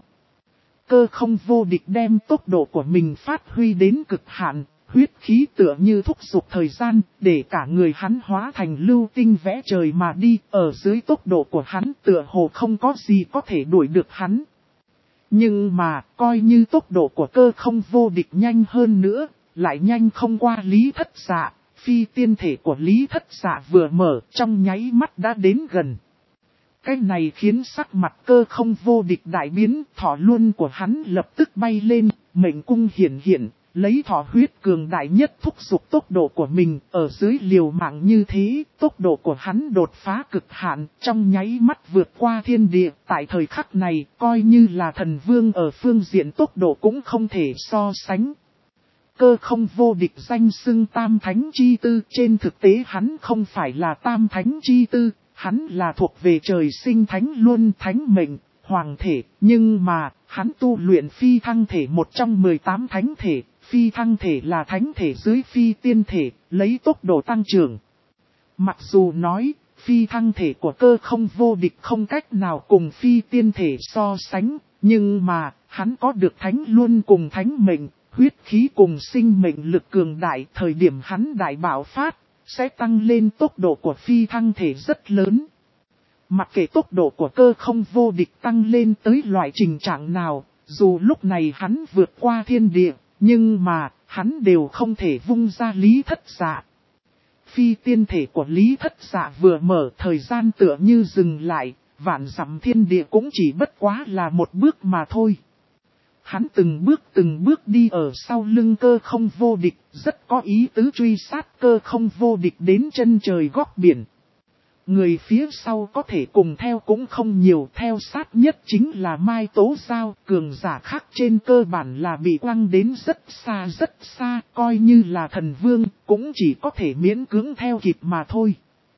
Cơ Không vô địch đem tốc độ của mình phát huy đến cực hạn, huyết khí tựa như thúc giục thời gian, để cả người hắn hóa thành lưu tinh vẽ trời mà đi, ở dưới tốc độ của hắn tựa hồ không có gì có thể đuổi được hắn. Nhưng mà, coi như tốc độ của Cơ Không vô địch nhanh hơn nữa, lại nhanh không qua Lý Thất Dạ, phi tiên thể của Lý Thất Dạ vừa mở trong nháy mắt đã đến gần. Cái này khiến sắc mặt Cơ Không vô địch đại biến, thọ luân của hắn lập tức bay lên, mệnh cung hiển hiện, lấy thọ huyết cường đại nhất thúc giục tốc độ của mình, ở dưới liều mạng như thế, tốc độ của hắn đột phá cực hạn, trong nháy mắt vượt qua thiên địa, tại thời khắc này, coi như là thần vương ở phương diện tốc độ cũng không thể so sánh. Cơ Không vô địch danh xưng tam thánh chi tư, trên thực tế hắn không phải là tam thánh chi tư. Hắn là thuộc về trời sinh thánh luân thánh mệnh, hoàng thể, nhưng mà, hắn tu luyện phi thăng thể một trong 18 thánh thể, phi thăng thể là thánh thể dưới phi tiên thể, lấy tốc độ tăng trưởng. Mặc dù nói, phi thăng thể của Cơ Không vô địch không cách nào cùng phi tiên thể so sánh, nhưng mà, hắn có được thánh luân cùng thánh mệnh, huyết khí cùng sinh mệnh lực cường đại, thời điểm hắn đại bạo phát. Sẽ tăng lên tốc độ của phi thăng thể rất lớn. Mặc kệ tốc độ của Cơ Không vô địch tăng lên tới loại trình trạng nào, dù lúc này hắn vượt qua thiên địa, nhưng mà, hắn đều không thể vung ra Lý Thất Dạ. Phi tiên thể của Lý Thất Dạ vừa mở thời gian tựa như dừng lại, vạn dặm thiên địa cũng chỉ bất quá là một bước mà thôi. Hắn từng bước đi ở sau lưng Cơ Không vô địch, rất có ý tứ truy sát Cơ Không vô địch đến chân trời góc biển. Người phía sau có thể cùng theo cũng không nhiều, theo sát nhất chính là Mai Tố Giao, cường giả khác trên cơ bản là bị quăng đến rất xa, coi như là thần vương, cũng chỉ có thể miễn cưỡng theo kịp mà thôi.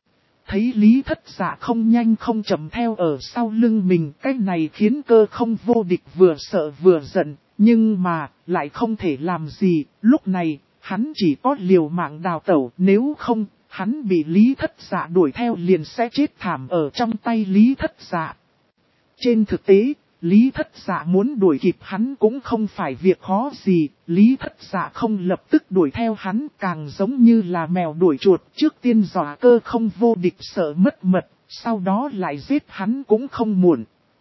Thấy Lý Thất Dạ không nhanh không chậm theo ở sau lưng mình, cái này khiến Cơ Không vô địch vừa sợ vừa giận, nhưng mà, lại không thể làm gì, lúc này, hắn chỉ có liều mạng đào tẩu, nếu không, hắn bị Lý Thất Dạ đuổi theo liền sẽ chết thảm ở trong tay Lý Thất Dạ. Trên thực tế, Lý Thất Dạ muốn đuổi kịp hắn cũng không phải việc khó gì, Lý Thất Dạ không lập tức đuổi theo hắn càng giống như là mèo đuổi chuột, trước tiên dọa Cơ Không vô địch sợ mất mật, sau đó lại giết hắn cũng không muộn.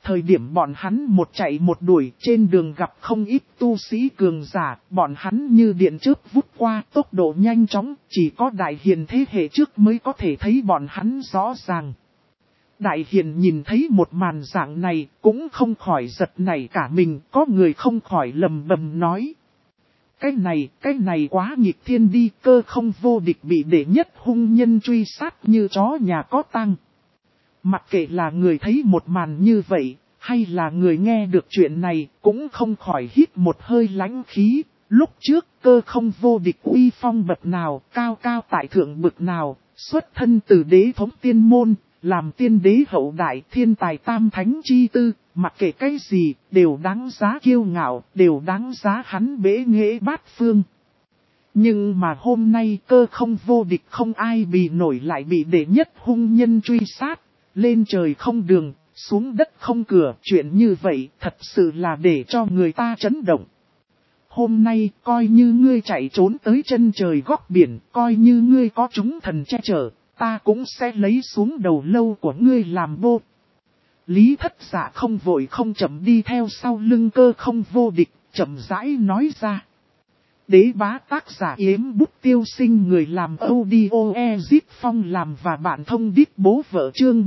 Thời điểm bọn hắn một chạy một đuổi trên đường gặp không ít tu sĩ cường giả, bọn hắn như điện chớp vút qua tốc độ nhanh chóng, chỉ có đại hiền thế hệ trước mới có thể thấy bọn hắn rõ ràng. Đại hiền nhìn thấy một màn dạng này cũng không khỏi giật nảy cả mình, có người không khỏi lầm bầm nói. Cái này quá nghịch thiên đi, Cơ Không Vô Địch bị đệ nhất hung nhân truy sát như chó nhà có tang. Mặc kệ là người thấy một màn như vậy, hay là người nghe được chuyện này, cũng không khỏi hít một hơi lãnh khí. Lúc trước Cơ Không Vô Địch uy phong bậc nào, cao cao tại thượng bậc nào, xuất thân từ đế thống tiên môn, làm tiên đế hậu đại thiên tài tam thánh chi tư, mặc kệ cái gì, đều đáng giá kiêu ngạo, đều đáng giá hắn bế nghệ bát phương. Nhưng mà hôm nay Cơ Không Vô Địch không ai bì nổi lại bị đệ nhất hung nhân truy sát, lên trời không đường, xuống đất không cửa, chuyện như vậy thật sự là để cho người ta chấn động. Hôm nay coi như ngươi chạy trốn tới chân trời góc biển, coi như ngươi có chúng thần che chở, ta cũng sẽ lấy xuống đầu lâu của ngươi làm bô. Lý Thất Dạ không vội không chậm đi theo sau lưng Cơ Không Vô Địch, chậm rãi nói ra. Đế bá tác giả Yếm Bút Tiêu Sinh, người làm audio Ezip Phong làm và bạn thông đít bố vợ chương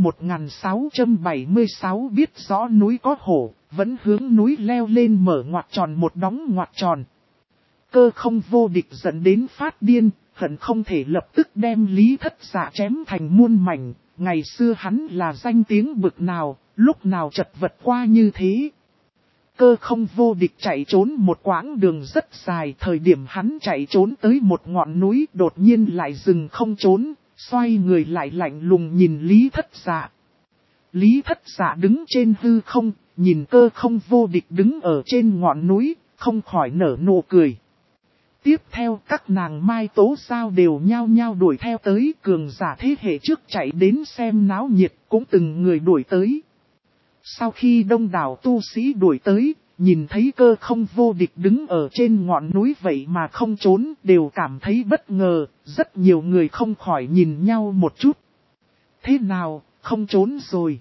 1676 biết rõ núi có hổ, vẫn hướng núi leo lên mở ngoặc tròn một đóng ngoặc tròn. Cơ Không Vô Địch dẫn đến phát điên, hận không thể lập tức đem Lý Thất Dạ chém thành muôn mảnh. Ngày xưa hắn là danh tiếng bực nào, lúc nào chật vật qua như thế. Cơ Không Vô Địch chạy trốn một quãng đường rất dài, thời điểm hắn chạy trốn tới một ngọn núi đột nhiên lại dừng không trốn, xoay người lại lạnh lùng nhìn Lý Thất Dạ. Lý Thất Dạ đứng trên hư không, nhìn Cơ Không Vô Địch đứng ở trên ngọn núi, không khỏi nở nụ cười. Tiếp theo các nàng Mai Tố Sao đều nhao nhao đuổi theo tới, cường giả thế hệ trước chạy đến xem náo nhiệt cũng từng người đuổi tới. Sau khi đông đảo tu sĩ đuổi tới, nhìn thấy Cơ Không Vô Địch đứng ở trên ngọn núi vậy mà không trốn, đều cảm thấy bất ngờ, rất nhiều người không khỏi nhìn nhau một chút. Thế nào, không trốn rồi?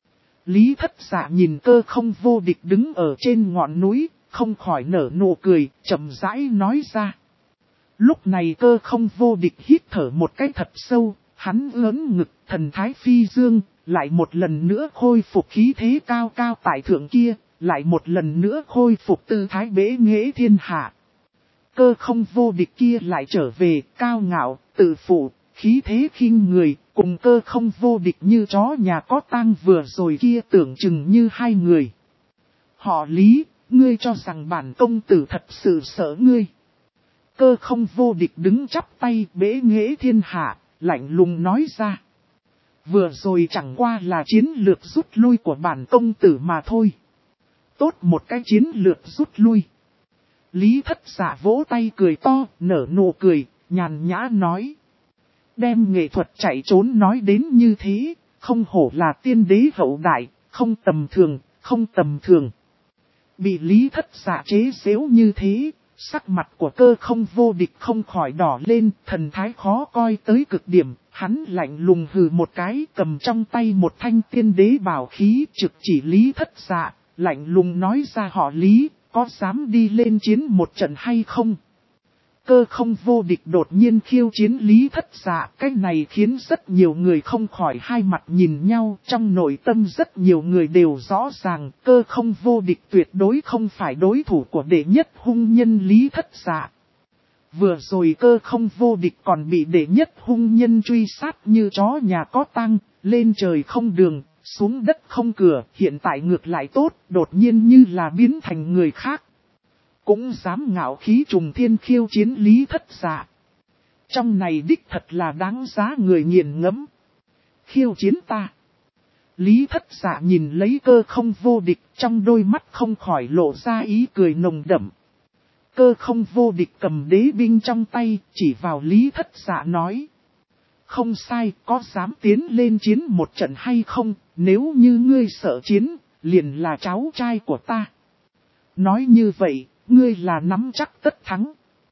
Lý Thất Dạ nhìn Cơ Không Vô Địch đứng ở trên ngọn núi, không khỏi nở nụ cười, chậm rãi nói ra. Lúc này Cơ Không Vô Địch hít thở một cái thật sâu, hắn ưỡn ngực, thần thái phi dương, lại một lần nữa khôi phục khí thế cao cao tại thượng kia, lại một lần nữa khôi phục tư thái bế nghệ thiên hạ. Cơ Không Vô Địch kia lại trở về, cao ngạo, tự phụ, khí thế khinh người, cùng Cơ Không Vô Địch như chó nhà có tang vừa rồi kia tưởng chừng như hai người. Họ Lý, ngươi cho rằng bản công tử thật sự sợ ngươi. Cơ Không Vô Địch đứng chắp tay bế nghệ thiên hạ, lạnh lùng nói ra. Vừa rồi chẳng qua là chiến lược rút lui của bản công tử mà thôi. Tốt một cái chiến lược rút lui. Lý Thất Dạ vỗ tay cười to, nở nụ cười, nhàn nhã nói. Đem nghệ thuật chạy trốn nói đến như thế, không hổ là tiên đế hậu đại, không tầm thường, không tầm thường. Bị Lý Thất Dạ chế giễu như thế, sắc mặt của Cơ Không Vô Địch không khỏi đỏ lên, thần thái khó coi tới cực điểm, hắn lạnh lùng hừ một cái, cầm trong tay một thanh tiên đế bảo khí trực chỉ Lý Thất Dạ, lạnh lùng nói ra họ Lý, có dám đi lên chiến một trận hay không? Cơ Không Vô Địch đột nhiên khiêu chiến Lý Thất Dạ, cái này khiến rất nhiều người không khỏi hai mặt nhìn nhau, trong nội tâm rất nhiều người đều rõ ràng, Cơ Không Vô Địch tuyệt đối không phải đối thủ của đệ nhất hung nhân Lý Thất Dạ. Vừa rồi Cơ Không Vô Địch còn bị đệ nhất hung nhân truy sát như chó nhà có tang, lên trời không đường, xuống đất không cửa, hiện tại ngược lại tốt, đột nhiên như là biến thành người khác. Cũng dám ngạo khí trùng thiên khiêu chiến Lý Thất Dạ. Trong này đích thật là đáng giá người nghiền ngẫm. Khiêu chiến ta. Lý Thất Dạ nhìn lấy Cơ Không Vô Địch, trong đôi mắt không khỏi lộ ra ý cười nồng đậm. Cơ Không Vô Địch cầm đế binh trong tay, chỉ vào Lý Thất Dạ nói. Không sai, có dám tiến lên chiến một trận hay không, nếu như ngươi sợ chiến, liền là cháu trai của ta. Nói như vậy, ngươi là nắm chắc tất thắng.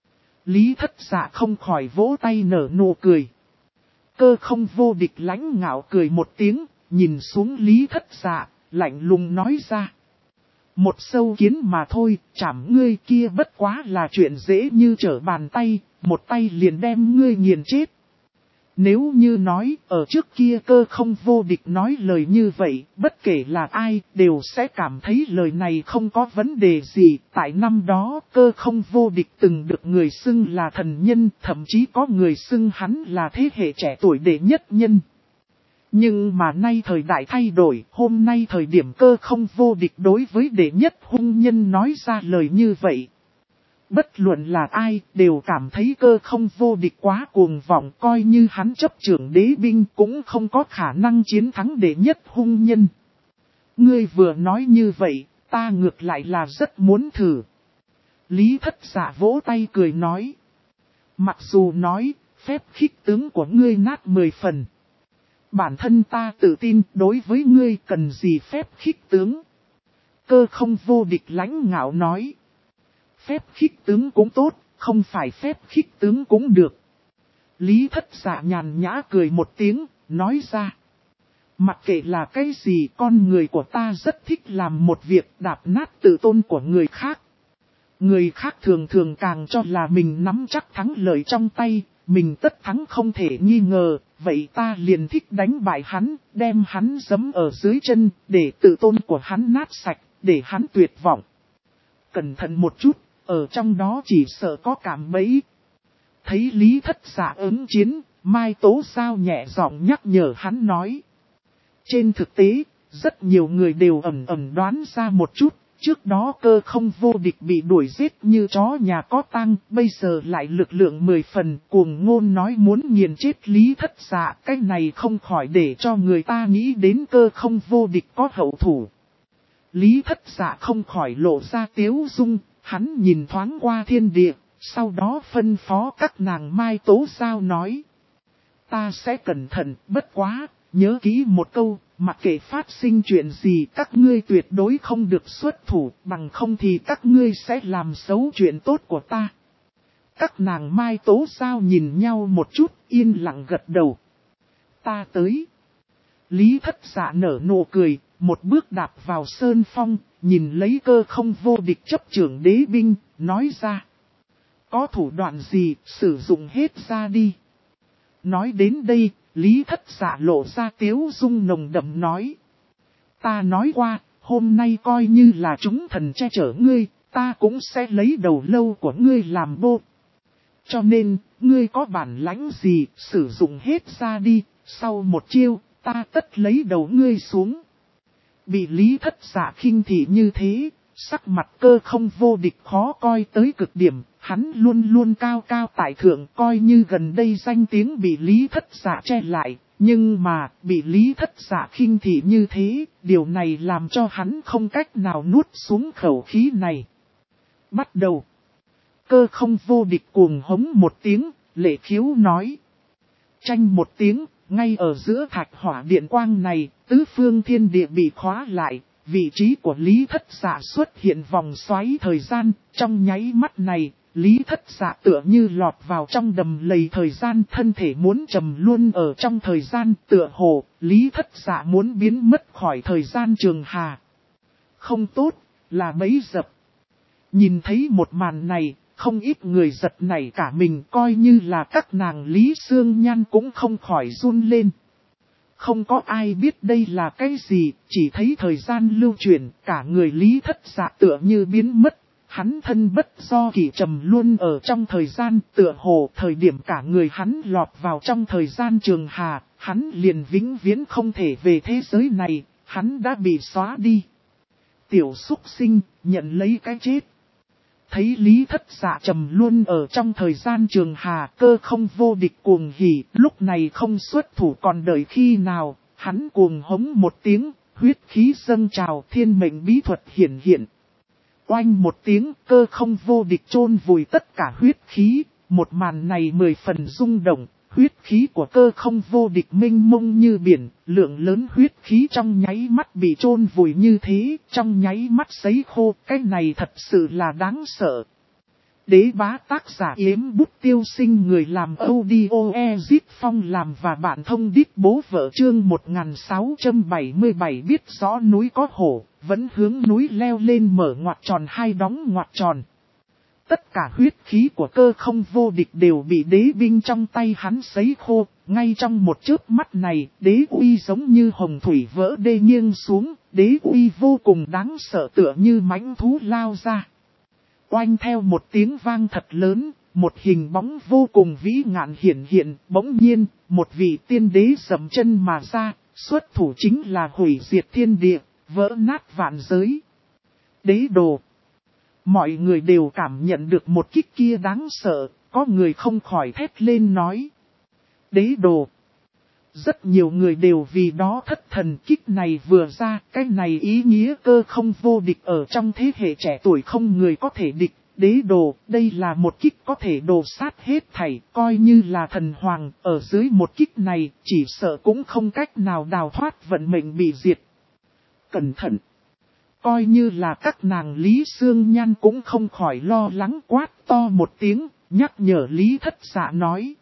Lý Thất Dạ không khỏi vỗ tay nở nụ cười. Cơ Không Vô Địch lãnh ngạo cười một tiếng, nhìn xuống Lý Thất Dạ, lạnh lùng nói ra. Một sâu kiến mà thôi, chảm ngươi kia bất quá là chuyện dễ như trở bàn tay, một tay liền đem ngươi nghiền chết. Nếu như nói, ở trước kia Cơ Không Vô Địch nói lời như vậy, bất kể là ai, đều sẽ cảm thấy lời này không có vấn đề gì. Tại năm đó, Cơ Không Vô Địch từng được người xưng là thần nhân, thậm chí có người xưng hắn là thế hệ trẻ tuổi đệ nhất nhân. Nhưng mà nay thời đại thay đổi, hôm nay thời điểm Cơ Không Vô Địch đối với đệ nhất hung nhân nói ra lời như vậy. Bất luận là ai, đều cảm thấy Cơ Không Vô Địch quá cuồng vọng, coi như hắn chấp trưởng đế binh cũng không có khả năng chiến thắng đệ nhất hung nhân. Ngươi vừa nói như vậy, ta ngược lại là rất muốn thử. Lý Thất Dạ vỗ tay cười nói. Mặc dù nói, phép khích tướng của ngươi nát 10 phần. Bản thân ta tự tin đối với ngươi cần gì phép khích tướng. Cơ Không Vô Địch lãnh ngạo nói. Phép khích tướng cũng tốt, không phải phép khích tướng cũng được. Lý Thất Dạ nhàn nhã cười một tiếng, nói ra. Mặc kệ là cái gì, con người của ta rất thích làm một việc đạp nát tự tôn của người khác. Người khác thường thường càng cho là mình nắm chắc thắng lợi trong tay, mình tất thắng không thể nghi ngờ, vậy ta liền thích đánh bại hắn, đem hắn giẫm ở dưới chân, để tự tôn của hắn nát sạch, để hắn tuyệt vọng. Cẩn thận một chút, ở trong đó chỉ sợ có cảm bẫy. Thấy Lý Thất Dạ ứng chiến, Mai Tố Giao nhẹ giọng nhắc nhở hắn nói. Trên thực tế, rất nhiều người đều ẩn ẩn đoán ra một chút. Trước đó Cơ Không Vô Địch bị đuổi giết như chó nhà có tang, bây giờ lại lực lượng 10 phần, cuồng ngôn nói muốn nghiền chết Lý Thất Dạ, cái này không khỏi để cho người ta nghĩ đến Cơ Không Vô Địch có hậu thủ. Lý Thất Dạ không khỏi lộ ra tiếu dung, hắn nhìn thoáng qua thiên địa, sau đó phân phó các nàng Mai Tố Giao nói. Ta sẽ cẩn thận, bất quá, nhớ kỹ một câu. Mặc kệ phát sinh chuyện gì các ngươi tuyệt đối không được xuất thủ, bằng không thì các ngươi sẽ làm xấu chuyện tốt của ta. Các nàng Mai Tố Giao nhìn nhau một chút, yên lặng gật đầu. Ta tới. Lý Thất Dạ nở nụ cười, một bước đạp vào sơn phong, nhìn lấy Cơ Không Vô Địch chấp trưởng đế binh, nói ra. Có thủ đoạn gì, sử dụng hết ra đi. Nói đến đây, Lý Thất Dạ lộ ra tiếu dung nồng đậm nói. Ta nói qua, hôm nay coi như là chúng thần che chở ngươi, ta cũng sẽ lấy đầu lâu của ngươi làm bô. Cho nên, ngươi có bản lãnh gì, sử dụng hết ra đi, sau một chiêu, ta tất lấy đầu ngươi xuống. Bị Lý Thất Dạ khinh thị như thế, sắc mặt Cơ Không Vô Địch khó coi tới cực điểm, hắn luôn luôn cao cao tại thượng, coi như gần đây danh tiếng bị Lý Thất Dạ che lại, nhưng mà bị Lý Thất Dạ khinh thị như thế, điều này làm cho hắn không cách nào nuốt xuống khẩu khí này. Bắt đầu, Cơ Không Vô Địch cuồng hống một tiếng, lệ khiếu nói. Tranh một tiếng, ngay ở giữa thạch hỏa điện quang này, tứ phương thiên địa bị khóa lại. Vị trí của Lý Thất Dạ xuất hiện vòng xoáy thời gian, trong nháy mắt này, Lý Thất Dạ tựa như lọt vào trong đầm lầy thời gian, thân thể muốn trầm luôn ở trong thời gian, tựa hồ, Lý Thất Dạ muốn biến mất khỏi thời gian trường hà. Không tốt, là bẫy dập. Nhìn thấy một màn này, không ít người giật nảy cả mình, coi như là các nàng Lý Sương Nhan cũng không khỏi run lên. Không có ai biết đây là cái gì, chỉ thấy thời gian lưu chuyển, cả người Lý Thất Dạ tựa như biến mất, hắn thân bất do kỷ trầm luôn ở trong thời gian, tựa hồ thời điểm cả người hắn lọt vào trong thời gian trường hà, hắn liền vĩnh viễn không thể về thế giới này, hắn đã bị xóa đi. Tiểu súc sinh, nhận lấy cái chết. Thấy Lý Thất Dạ trầm luôn ở trong thời gian trường hà, Cơ Không Vô Địch cuồng hỉ, lúc này không xuất thủ còn đợi khi nào, hắn cuồng hống một tiếng, huyết khí dâng trào, thiên mệnh bí thuật hiển hiện. Oanh một tiếng, Cơ Không Vô Địch chôn vùi tất cả huyết khí, một màn này 10 phần rung động, huyết khí của Cơ Không Vô Địch mênh mông như biển, lượng lớn huyết khí trong nháy mắt bị chôn vùi như thế, trong nháy mắt sấy khô, cái này thật sự là đáng sợ. Đế bá tác giả Yếm Bút Tiêu Sinh, người làm audio Ezit Phong làm và bạn thông đít bố vợ. Chương 1677. Biết rõ núi có hổ, vẫn hướng núi leo lên. Mở ngoặc tròn hai đóng ngoặc tròn. Tất cả huyết khí của Cơ Không vô địch đều bị đế binh trong tay hắn sấy khô. Ngay trong một chớp mắt này, đế uy giống như hồng thủy vỡ đê nghiêng xuống. Đế uy vô cùng đáng sợ, tựa như mãnh thú lao ra. Oanh, theo một tiếng vang thật lớn, một hình bóng vô cùng vĩ ngạn hiện. Bỗng nhiên, một vị tiên đế dậm chân mà ra, xuất thủ chính là hủy diệt thiên địa, vỡ nát vạn giới. Đế đồ. Mọi người đều cảm nhận được một kích kia đáng sợ, có người không khỏi thét lên nói: đế đồ. Rất nhiều người đều vì đó thất thần. Kích này vừa ra, cái này ý nghĩa Cơ Không vô địch ở trong thế hệ trẻ tuổi không người có thể địch. Đế đồ, đây là một kích có thể đồ sát hết thảy, coi như là thần hoàng, ở dưới một kích này, chỉ sợ cũng không cách nào đào thoát vận mệnh bị diệt. Cẩn thận! Coi như là các nàng Lý Sương Nhan cũng không khỏi lo lắng, quát to một tiếng, nhắc nhở Lý Thất Dạ nói.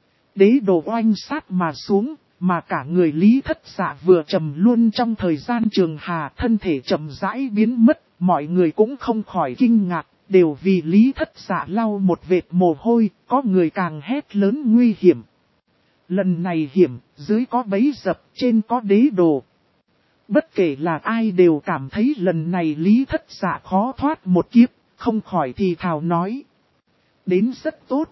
Đế đồ oanh sát mà xuống, mà cả người Lý Thất Dạ vừa trầm luôn trong thời gian trường hà, thân thể chậm rãi biến mất, mọi người cũng không khỏi kinh ngạc, đều vì Lý Thất Dạ lau một vệt mồ hôi, có người càng hét lớn nguy hiểm. Lần này hiểm, dưới có bẫy dập, trên có đế đồ. Bất kể là ai đều cảm thấy lần này Lý Thất Dạ khó thoát một kiếp, không khỏi thì thào nói. Đến rất tốt.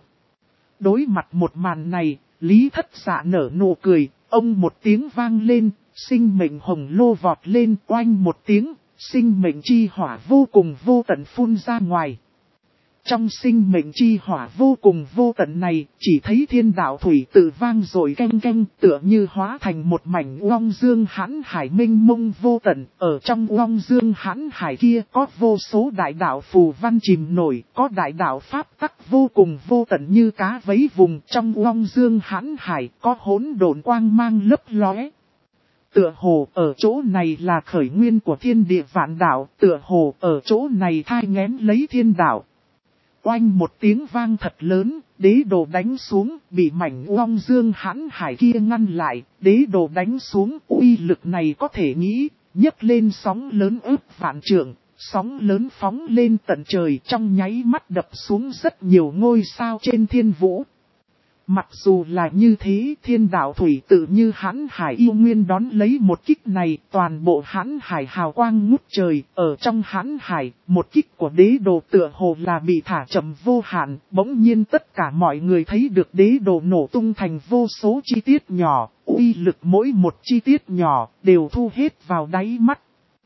Đối mặt một màn này, Lý Thất Dạ nở nụ cười, ông một tiếng vang lên, sinh mệnh hồng lô vọt lên, oanh một tiếng, sinh mệnh chi hỏa vô cùng vô tận phun ra ngoài. Trong sinh mệnh chi hỏa vô cùng vô tận này, chỉ thấy thiên đạo thủy tự vang rồi canh canh, tựa như hóa thành một mảnh uong dương hãn hải mênh mông vô tận. Ở trong uong dương hãn hải kia có vô số đại đạo phù văn chìm nổi, có đại đạo pháp tắc vô cùng vô tận như cá vấy vùng. Trong uong dương hãn hải có hỗn độn quang mang lấp lóe. Tựa hồ ở chỗ này là khởi nguyên của thiên địa vạn đạo, tựa hồ ở chỗ này thai nghén lấy thiên đạo. Oanh một tiếng vang thật lớn, đế đồ đánh xuống, bị mảnh uong dương hãn hải kia ngăn lại, đế đồ đánh xuống, uy lực này có thể nghĩ, nhấc lên sóng lớn ướp vạn trượng, sóng lớn phóng lên tận trời, trong nháy mắt đập xuống rất nhiều ngôi sao trên thiên vũ. Mặc dù là như thế, thiên đạo thủy tự như hãn hải yêu nguyên đón lấy một kích này, toàn bộ hãn hải hào quang ngút trời, ở trong hãn hải, một kích của đế đồ tựa hồ là bị thả chậm vô hạn, bỗng nhiên tất cả mọi người thấy được đế đồ nổ tung thành vô số chi tiết nhỏ, uy lực mỗi một chi tiết nhỏ, đều thu hết vào đáy mắt.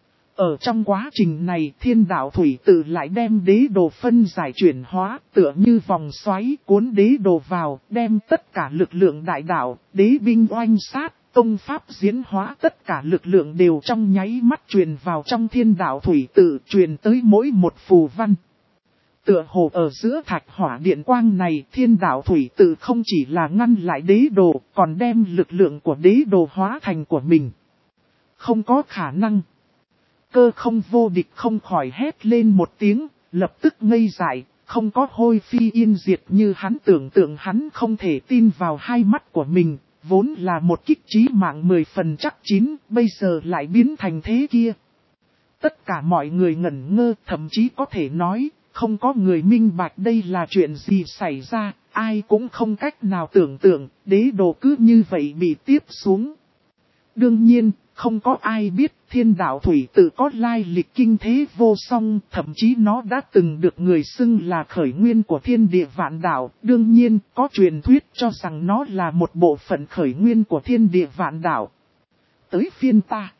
Ở trong quá trình này, thiên đạo thủy tự lại đem đế đồ phân giải chuyển hóa, tựa như vòng xoáy cuốn đế đồ vào, đem tất cả lực lượng đại đạo, đế binh oanh sát, công pháp diễn hóa, tất cả lực lượng đều trong nháy mắt truyền vào trong thiên đạo thủy tự, truyền tới mỗi một phù văn. Tựa hồ ở giữa thạch hỏa điện quang này, thiên đạo thủy tự không chỉ là ngăn lại đế đồ, còn đem lực lượng của đế đồ hóa thành của mình. Không có khả năng. Cơ Không vô địch không khỏi hét lên một tiếng, lập tức ngây dại, không có hôi phi yên diệt như hắn tưởng tượng. Hắn không thể tin vào hai mắt của mình, vốn là một kích chí mạng 10 phần chắc chín, bây giờ lại biến thành thế kia. Tất cả mọi người ngẩn ngơ, thậm chí có thể nói, không có người minh bạch đây là chuyện gì xảy ra, ai cũng không cách nào tưởng tượng, đế đồ cứ như vậy bị tiếp xuống. Đương nhiên, không có ai biết thiên đạo thủy tự có lai lịch kinh thế vô song, thậm chí nó đã từng được người xưng là khởi nguyên của thiên địa vạn đạo. Đương nhiên, có truyền thuyết cho rằng nó là một bộ phận khởi nguyên của thiên địa vạn đạo. Tới phiên ta.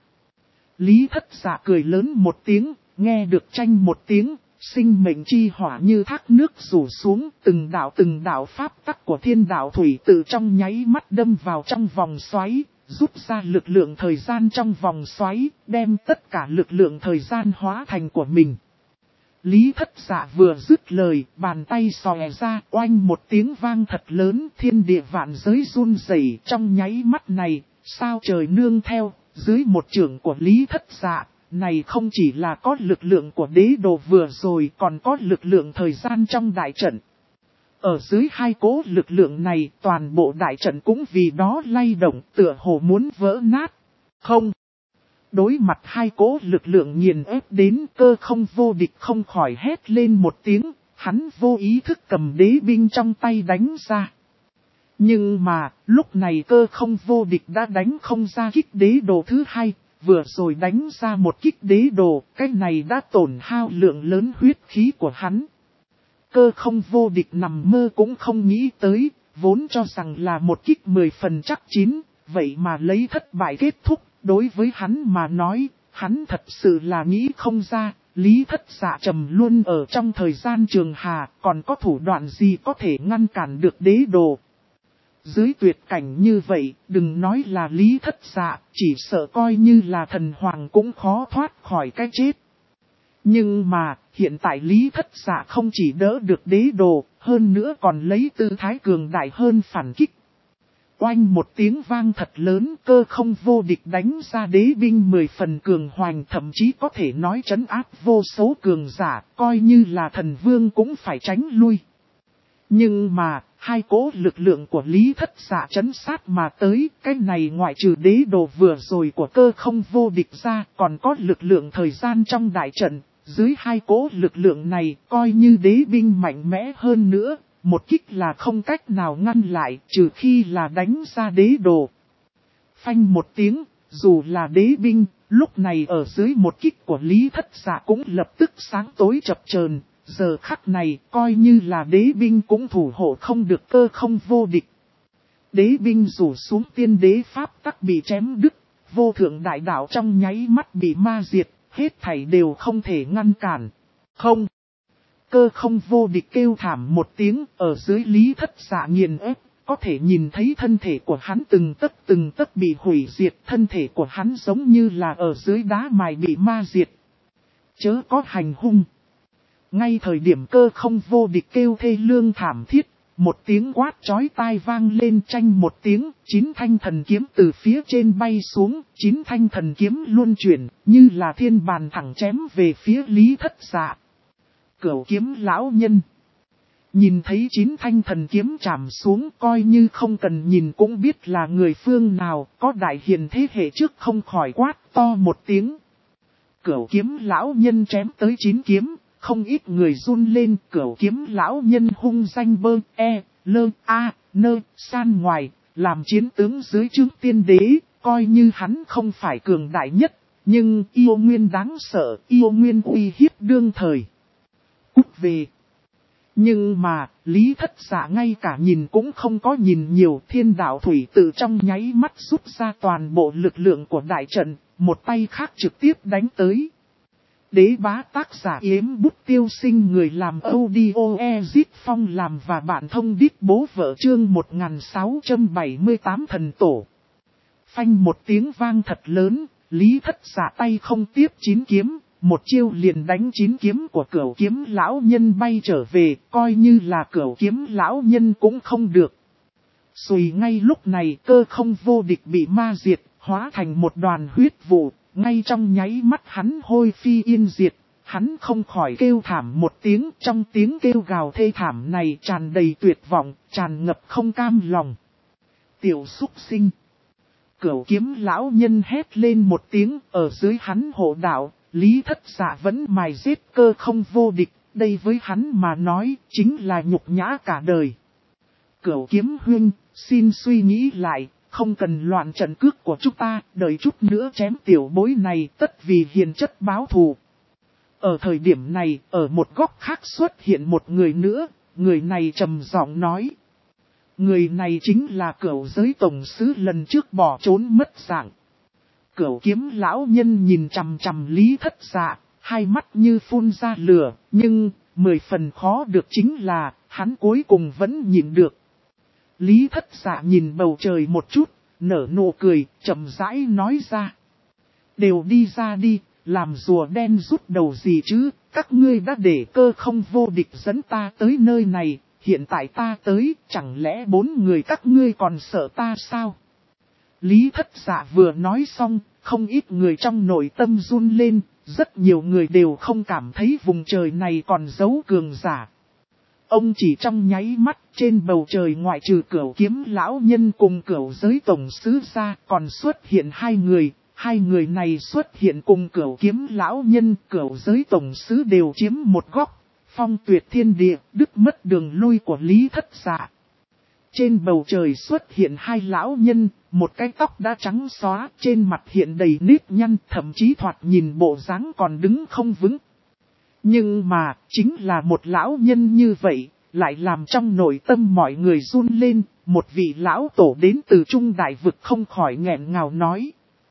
Lý Thất Dạ cười lớn một tiếng, nghe được tranh một tiếng, sinh mệnh chi hỏa như thác nước rủ xuống, từng đạo pháp tắc của thiên đạo thủy tự trong nháy mắt đâm vào trong vòng xoáy. Rút ra lực lượng thời gian trong vòng xoáy, đem tất cả lực lượng thời gian hóa thành của mình. Lý Thất Dạ vừa dứt lời, bàn tay xòe ra, oanh một tiếng vang thật lớn, thiên địa vạn giới run rẩy. Trong nháy mắt này, sao trời nương theo, dưới một chưởng của Lý Thất Dạ, này không chỉ là có lực lượng của đế đồ vừa rồi còn có lực lượng thời gian trong đại trận. Ở dưới hai cố lực lượng này toàn bộ đại trận cũng vì đó lay động tựa hồ muốn vỡ nát. Không. Đối mặt hai cố lực lượng nghiền ép đến Cơ Không Vô Địch không khỏi hét lên một tiếng, hắn vô ý thức cầm đế binh trong tay đánh ra. Nhưng mà, lúc này Cơ Không Vô Địch đã đánh không ra kích đế đồ thứ hai, vừa rồi đánh ra một kích đế đồ, cái này đã tổn hao lượng lớn huyết khí của hắn. Cơ Không Vô Địch nằm mơ cũng không nghĩ tới, vốn cho rằng là một kích 10 phần chắc chín, vậy mà lấy thất bại kết thúc, đối với hắn mà nói, hắn thật sự là nghĩ không ra, Lý Thất Dạ trầm luôn ở trong thời gian trường hà, còn có thủ đoạn gì có thể ngăn cản được đế đồ. Dưới tuyệt cảnh như vậy, đừng nói là Lý Thất Dạ, chỉ sợ coi như là thần hoàng cũng khó thoát khỏi cái chết. Nhưng mà, hiện tại Lý Thất Dạ không chỉ đỡ được đế đồ, hơn nữa còn lấy tư thái cường đại hơn phản kích. Oanh một tiếng vang thật lớn, Cơ Không Vô Địch đánh ra đế binh 10 phần cường hoành, thậm chí có thể nói trấn áp vô số cường giả, coi như là thần vương cũng phải tránh lui. Nhưng mà, hai cố lực lượng của Lý Thất Dạ trấn sát mà tới, cái này ngoại trừ đế đồ vừa rồi của Cơ Không Vô Địch ra, còn có lực lượng thời gian trong đại trận. Dưới hai cố lực lượng này, coi như đế binh mạnh mẽ hơn nữa, một kích là không cách nào ngăn lại, trừ khi là đánh ra đế đồ. Phanh một tiếng, dù là đế binh, lúc này ở dưới một kích của Lý Thất Dạ cũng lập tức sáng tối chập chờn. Giờ khắc này, coi như là đế binh cũng thủ hộ không được Cơ Không Vô Địch. Đế binh rủ xuống tiên đế pháp tắc bị chém đứt, vô thượng đại đạo trong nháy mắt bị ma diệt, hết thảy đều không thể ngăn cản. Không. Cơ Không Vô Địch kêu thảm một tiếng, ở dưới Lý Thất Dạ nghiền ép, có thể nhìn thấy thân thể của hắn từng tấc bị hủy diệt, thân thể của hắn giống như là ở dưới đá mài bị ma diệt. Chớ có hành hung. Ngay thời điểm Cơ Không Vô Địch kêu thê lương thảm thiết, một tiếng quát chói tai vang lên, tranh một tiếng, 9 thanh thần kiếm từ phía trên bay xuống, 9 thanh thần kiếm luân chuyển, như là thiên bàn thẳng chém về phía Lý Thất Dạ. Cửu kiếm lão nhân. Nhìn thấy 9 thanh thần kiếm chạm xuống, coi như không cần nhìn cũng biết là người phương nào, có đại hiền thế hệ trước không khỏi quát to một tiếng. Cửu kiếm lão nhân chém tới 9 kiếm. Không ít người run lên, Cửu kiếm lão nhân hung danh bơ, san ngoài, làm chiến tướng dưới trướng tiên đế, coi như hắn không phải cường đại nhất, nhưng yêu nguyên đáng sợ, yêu nguyên uy hiếp đương thời. Cút về. Nhưng mà, Lý Thất Dạ ngay cả nhìn cũng không có nhìn nhiều, thiên đạo thủy tự trong nháy mắt rút ra toàn bộ lực lượng của đại trận, một tay khác trực tiếp đánh tới. Đế bá tác giả Yếm Bút Tiêu Sinh, người làm audio Ezit Phong làm và bạn thông đít bố vợ chương 1678 thần tổ. Phanh một tiếng vang thật lớn, Lý Thất Dạ tay không tiếp 9 kiếm, một chiêu liền đánh 9 kiếm của Cửu kiếm lão nhân bay trở về, coi như là Cửu kiếm lão nhân cũng không được. Xùi ngay lúc này Cơ Không Vô Địch bị ma diệt, hóa thành một đoàn huyết vụ. Ngay trong nháy mắt hắn hôi phi yên diệt, hắn không khỏi kêu thảm một tiếng, trong tiếng kêu gào thê thảm này tràn đầy tuyệt vọng, tràn ngập không cam lòng. Tiểu súc sinh. Cửu kiếm lão nhân hét lên một tiếng, ở dưới hắn hộ đạo, Lý Thất Dạ vẫn mài giết Cơ Không Vô Địch, đây với hắn mà nói, chính là nhục nhã cả đời. Cửu kiếm huynh, xin suy nghĩ lại. Không cần loạn trận cước của chúng ta, đợi chút nữa chém tiểu bối này tất vì hiền chất báo thù. Ở thời điểm này, ở một góc khác xuất hiện một người nữa, người này trầm giọng nói. Người này chính là Cửu giới tổng sứ lần trước bỏ trốn mất dạng. Cửu kiếm lão nhân nhìn chằm chằm Lý Thất Dạ, hai mắt như phun ra lửa, nhưng 10 phần khó được chính là, hắn cuối cùng vẫn nhịn được. Lý Thất Dạ nhìn bầu trời một chút, nở nụ cười, chậm rãi nói ra. Đều đi ra đi, làm rùa đen rút đầu gì chứ, các ngươi đã để Cơ Không Vô Địch dẫn ta tới nơi này, hiện tại ta tới, chẳng lẽ 4 người các ngươi còn sợ ta sao? Lý Thất Dạ vừa nói xong, không ít người trong nội tâm run lên, rất nhiều người đều không cảm thấy vùng trời này còn giấu cường giả. Ông chỉ trong nháy mắt, trên bầu trời ngoại trừ Cửu Kiếm lão nhân cùng Cửu Giới tổng sứ ra, còn xuất hiện hai người này xuất hiện cùng Cửu Kiếm lão nhân, Cửu Giới tổng sứ đều chiếm một góc, phong tuyệt thiên địa, đứt mất đường lui của Lý Thất Dạ. Trên bầu trời xuất hiện hai lão nhân, một cái tóc đã trắng xóa, trên mặt hiện đầy nếp nhăn, thậm chí thoạt nhìn bộ dáng còn đứng không vững. Nhưng mà, chính là một lão nhân như vậy, lại làm trong nội tâm mọi người run lên, một vị lão tổ đến từ Trung Đại Vực không khỏi nghẹn ngào nói.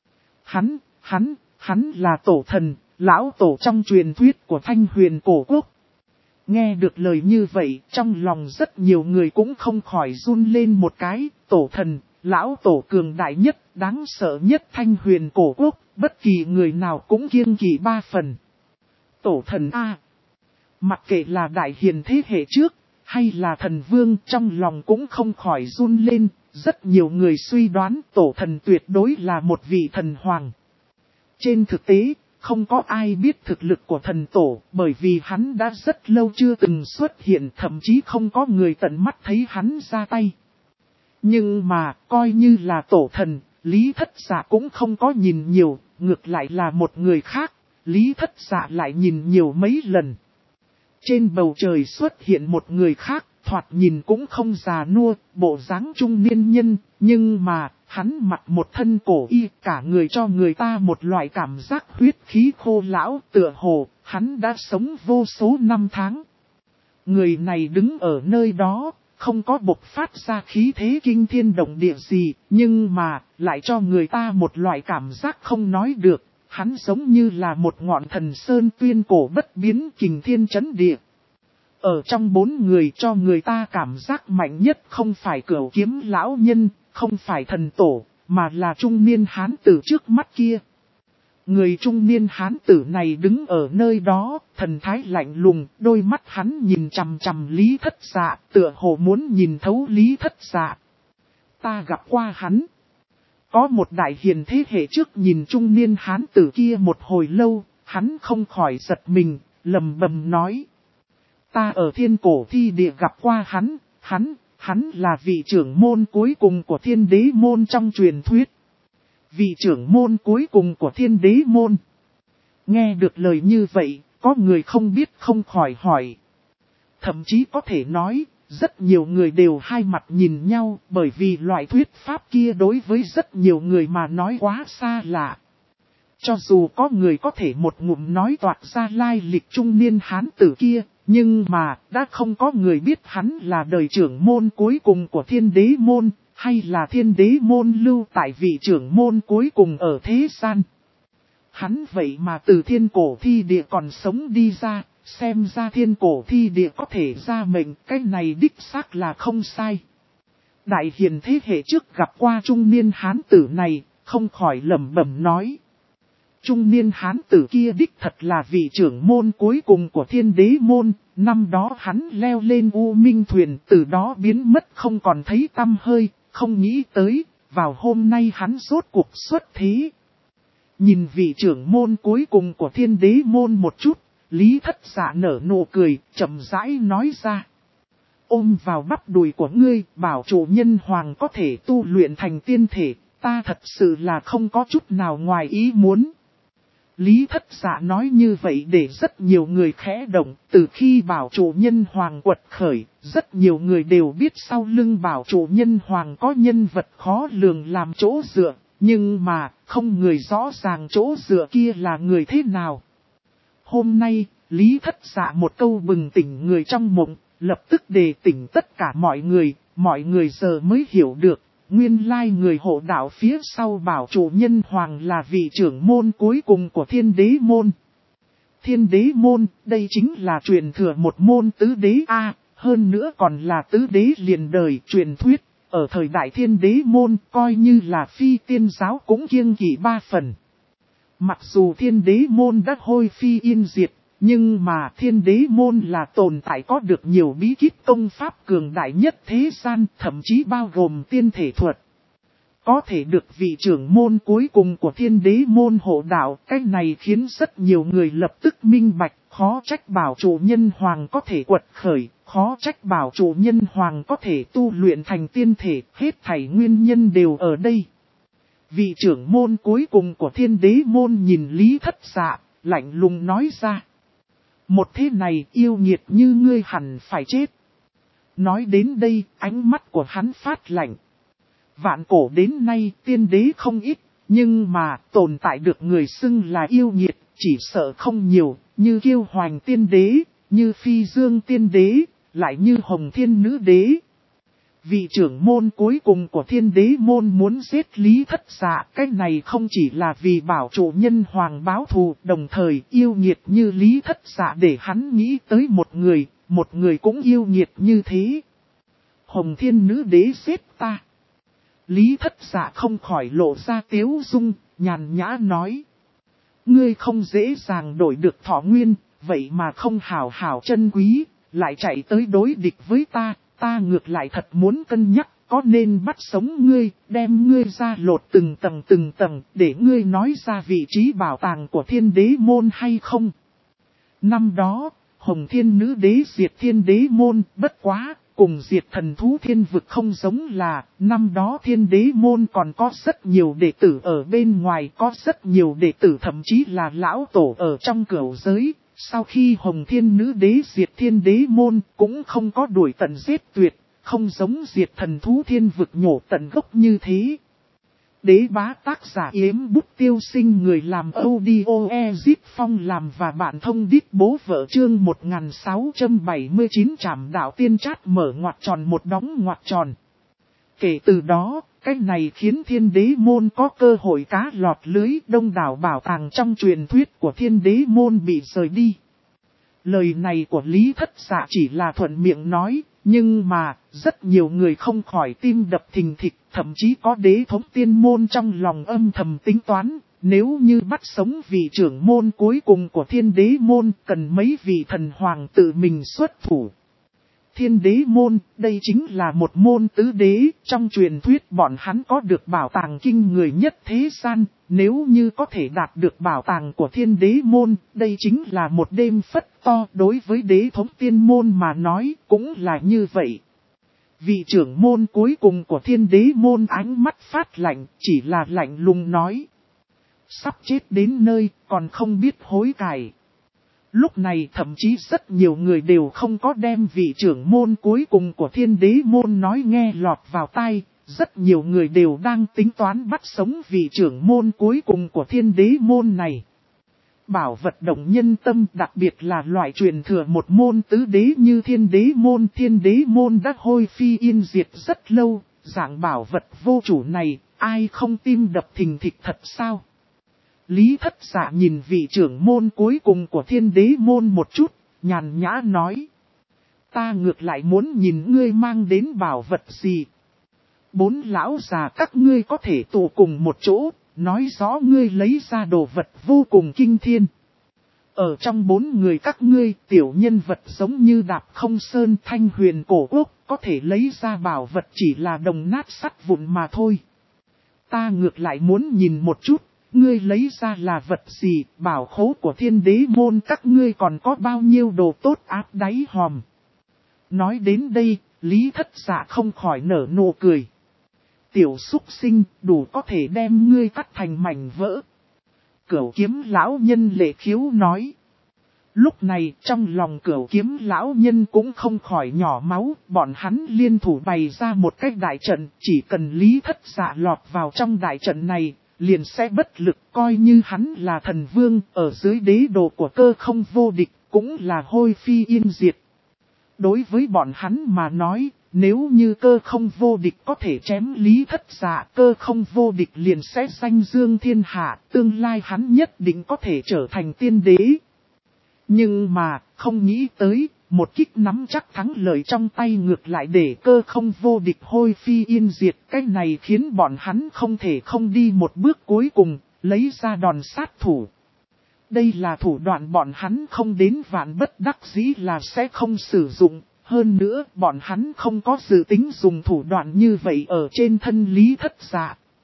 Hắn là tổ thần, lão tổ trong truyền thuyết của Thanh Huyền cổ quốc. Nghe được lời như vậy, trong lòng rất nhiều người cũng không khỏi run lên một cái, tổ thần, lão tổ cường đại nhất, đáng sợ nhất Thanh Huyền cổ quốc, bất kỳ người nào cũng kiêng kỵ 3 phần. Tổ thần A. Mặc kệ là đại hiền thế hệ trước, hay là thần vương, trong lòng cũng không khỏi run lên, rất nhiều người suy đoán tổ thần tuyệt đối là một vị thần hoàng. Trên thực tế, không có ai biết thực lực của thần tổ, bởi vì hắn đã rất lâu chưa từng xuất hiện, thậm chí không có người tận mắt thấy hắn ra tay. Nhưng mà, coi như là tổ thần, Lý Thất Dạ cũng không có nhìn nhiều, ngược lại là một người khác, Lý Thất Dạ lại nhìn nhiều mấy lần. Trên bầu trời xuất hiện một người khác, thoạt nhìn cũng không già nua, bộ dáng trung niên nhân, nhưng mà, hắn mặc một thân cổ y, cả người cho người ta một loại cảm giác huyết khí khô lão, tựa hồ, hắn đã sống vô số năm tháng. Người này đứng ở nơi đó, không có bộc phát ra khí thế kinh thiên động địa gì, nhưng mà, lại cho người ta một loại cảm giác không nói được. Hắn giống như là một ngọn thần sơn tuyên cổ bất biến kình thiên chấn địa. Ở trong 4 người cho người ta cảm giác mạnh nhất không phải Cửu Kiếm lão nhân, không phải thần tổ, mà là trung niên hán tử trước mắt kia. Người trung niên hán tử này đứng ở nơi đó, thần thái lạnh lùng, đôi mắt hắn nhìn chằm chằm Lý Thất Dạ, tựa hồ muốn nhìn thấu Lý Thất Dạ. Ta gặp qua hắn. Có một đại hiền thế hệ trước nhìn trung niên hán tử kia một hồi lâu, hắn không khỏi giật mình, lầm bầm nói. Ta ở thiên cổ thi địa gặp qua hắn là vị trưởng môn cuối cùng của thiên đế môn trong truyền thuyết. Vị trưởng môn cuối cùng của thiên đế môn. Nghe được lời như vậy, có người không biết không khỏi hỏi. Thậm chí có thể nói, rất nhiều người đều hai mặt nhìn nhau, bởi vì loại thuyết pháp kia đối với rất nhiều người mà nói quá xa lạ. Cho dù có người có thể một ngụm nói toạc ra lai lịch trung niên hán tử kia, nhưng mà đã không có người biết hắn là đời trưởng môn cuối cùng của thiên đế môn, hay là thiên đế môn lưu tại vị trưởng môn cuối cùng ở thế gian. Hắn vậy mà từ thiên cổ thi địa còn sống đi ra, xem ra thiên cổ thi địa có thể ra mệnh, cái này đích xác là không sai. Đại hiền thế hệ trước gặp qua trung niên hán tử này, không khỏi lẩm bẩm nói. Trung niên hán tử kia đích thật là vị trưởng môn cuối cùng của thiên đế môn, năm đó hắn leo lên U Minh thuyền, từ đó biến mất không còn thấy tăm hơi, không nghĩ tới, vào hôm nay hắn rốt cuộc xuất thế. Nhìn vị trưởng môn cuối cùng của thiên đế môn một chút, Lý Thất Dạ nở nụ cười, chậm rãi nói ra. Ôm vào bắp đùi của ngươi, bảo chủ nhân hoàng có thể tu luyện thành tiên thể, ta thật sự là không có chút nào ngoài ý muốn. Lý Thất Dạ nói như vậy để rất nhiều người khẽ động, từ khi bảo chủ nhân hoàng quật khởi, rất nhiều người đều biết sau lưng bảo chủ nhân hoàng có nhân vật khó lường làm chỗ dựa, nhưng mà không người rõ ràng chỗ dựa kia là người thế nào. Hôm nay, Lý Thất Dạ một câu bừng tỉnh người trong mộng, lập tức đề tỉnh tất cả mọi người giờ mới hiểu được. Nguyên lai người hộ đạo phía sau bảo chủ nhân hoàng là vị trưởng môn cuối cùng của thiên đế môn. Thiên đế môn, đây chính là truyền thừa một môn tứ đế A, hơn nữa còn là tứ đế liền đời truyền thuyết. Ở thời đại thiên đế môn coi như là phi tiên giáo cũng kiêng kỵ 3 phần. Mặc dù thiên đế môn đã hôi phi yên diệt, nhưng mà thiên đế môn là tồn tại có được nhiều bí kíp công pháp cường đại nhất thế gian, thậm chí bao gồm tiên thể thuật. Có thể được vị trưởng môn cuối cùng của Thiên Đế môn hộ đạo, cái này khiến rất nhiều người lập tức minh bạch, khó trách bảo chủ nhân hoàng có thể quật khởi, khó trách bảo chủ nhân hoàng có thể tu luyện thành tiên thể, hết thảy nguyên nhân đều ở đây. Vị trưởng môn cuối cùng của Thiên Đế môn nhìn Lý Thất Dạ, lạnh lùng nói ra. Một thế này yêu nghiệt như ngươi hẳn phải chết. Nói đến đây, ánh mắt của hắn phát lạnh. Vạn cổ đến nay tiên đế không ít, nhưng mà tồn tại được người xưng là yêu nghiệt, chỉ sợ không nhiều, như Kiêu Hoành tiên đế, như Phi Dương tiên đế, lại như Hồng Thiên nữ đế. Vị trưởng môn cuối cùng của Thiên Đế môn muốn giết Lý Thất Dạ, cái này không chỉ là vì bảo chủ nhân hoàng báo thù, đồng thời yêu nghiệt như Lý Thất Dạ để hắn nghĩ tới một người cũng yêu nghiệt như thế. Hồng Thiên nữ đế giết ta. Lý Thất Dạ không khỏi lộ ra tiếu dung, nhàn nhã nói. Ngươi không dễ dàng đổi được thọ nguyên, vậy mà không hảo hảo chân quý, lại chạy tới đối địch với ta, ta ngược lại thật muốn cân nhắc, có nên bắt sống ngươi, đem ngươi ra lột từng tầng, để ngươi nói ra vị trí bảo tàng của Thiên Đế môn hay không. Năm đó, Hồng Thiên nữ đế diệt Thiên Đế môn, bất quá. Cùng diệt thần thú thiên vực không giống là, năm đó Thiên Đế môn còn có rất nhiều đệ tử ở bên ngoài, có rất nhiều đệ tử thậm chí là lão tổ ở trong cửu giới. Sau khi Hồng Thiên nữ đế diệt Thiên Đế môn cũng không có đuổi tận giết tuyệt, không giống diệt thần thú thiên vực nhổ tận gốc như thế. Đế bá tác giả Yếm Bút Tiêu Sinh, người làm audio Ezip Phong làm và bạn thông đít bố vợ chương 1679 trảm đạo tiên trát mở ngoặc tròn một đóng ngoặc tròn. Kể từ đó, cách này khiến Thiên Đế môn có cơ hội cá lọt lưới, đông đảo bảo tàng trong truyền thuyết của Thiên Đế môn bị rời đi. Lời này của Lý Thất Dạ chỉ là thuận miệng nói, nhưng mà, rất nhiều người không khỏi tim đập thình thịch, thậm chí có đế thống tiên môn trong lòng âm thầm tính toán, nếu như bắt sống vị trưởng môn cuối cùng của Thiên Đế môn, cần mấy vị thần hoàng tự mình xuất thủ. Thiên Đế môn, đây chính là một môn tứ đế, trong truyền thuyết bọn hắn có được bảo tàng kinh người nhất thế gian, nếu như có thể đạt được bảo tàng của Thiên Đế môn, đây chính là một đêm phất to, đối với đế thống tiên môn mà nói, cũng là như vậy. Vị trưởng môn cuối cùng của Thiên Đế môn ánh mắt phát lạnh, chỉ là lạnh lùng nói. Sắp chết đến nơi, còn không biết hối cải. Lúc này thậm chí rất nhiều người đều không có đem vị trưởng môn cuối cùng của Thiên Đế môn nói nghe lọt vào tai, rất nhiều người đều đang tính toán bắt sống vị trưởng môn cuối cùng của Thiên Đế môn này. Bảo vật động nhân tâm, đặc biệt là loại truyền thừa một môn tứ đế như Thiên Đế môn đã hôi phi yên diệt rất lâu, dạng bảo vật vô chủ này, ai không tim đập thình thịch thật sao? Lý Thất Dạ nhìn vị trưởng môn cuối cùng của Thiên Đế môn một chút, nhàn nhã nói. Ta ngược lại muốn nhìn ngươi mang đến bảo vật gì. Bốn lão già các ngươi có thể tụ cùng một chỗ, nói rõ ngươi lấy ra đồ vật vô cùng kinh thiên. Ở trong bốn người các ngươi, tiểu nhân vật giống như Đạp Không Sơn Thanh Huyền Cổ Quốc, có thể lấy ra bảo vật chỉ là đồng nát sắt vụn mà thôi. Ta ngược lại muốn nhìn một chút. Ngươi lấy ra là vật gì, bảo khố của Thiên Đế môn các ngươi còn có bao nhiêu đồ tốt áp đáy hòm. Nói đến đây, Lý Thất Dạ không khỏi nở nụ cười. Tiểu súc sinh, đủ có thể đem ngươi cắt thành mảnh vỡ. Cửu Kiếm lão nhân lệ khiếu nói. Lúc này trong lòng Cửu Kiếm lão nhân cũng không khỏi nhỏ máu, bọn hắn liên thủ bày ra một cái đại trận, chỉ cần Lý Thất Dạ lọt vào trong đại trận này. Liền sẽ bất lực, coi như hắn là thần vương, ở dưới đế đồ của Cơ Không vô địch, cũng là hôi phi yên diệt. Đối với bọn hắn mà nói, nếu như Cơ Không vô địch có thể chém Lý Thất Dạ, Cơ Không vô địch liền sẽ danh dương thiên hạ, tương lai hắn nhất định có thể trở thành tiên đế. Nhưng mà, không nghĩ tới, một kích nắm chắc thắng lợi trong tay ngược lại để Cơ Không vô địch hôi phi yên diệt. Cái này khiến bọn hắn không thể không đi một bước cuối cùng, lấy ra đòn sát thủ. Đây là thủ đoạn bọn hắn không đến vạn bất đắc dĩ là sẽ không sử dụng. Hơn nữa, bọn hắn không có dự tính dùng thủ đoạn như vậy ở trên thân Lý Thất Dạ.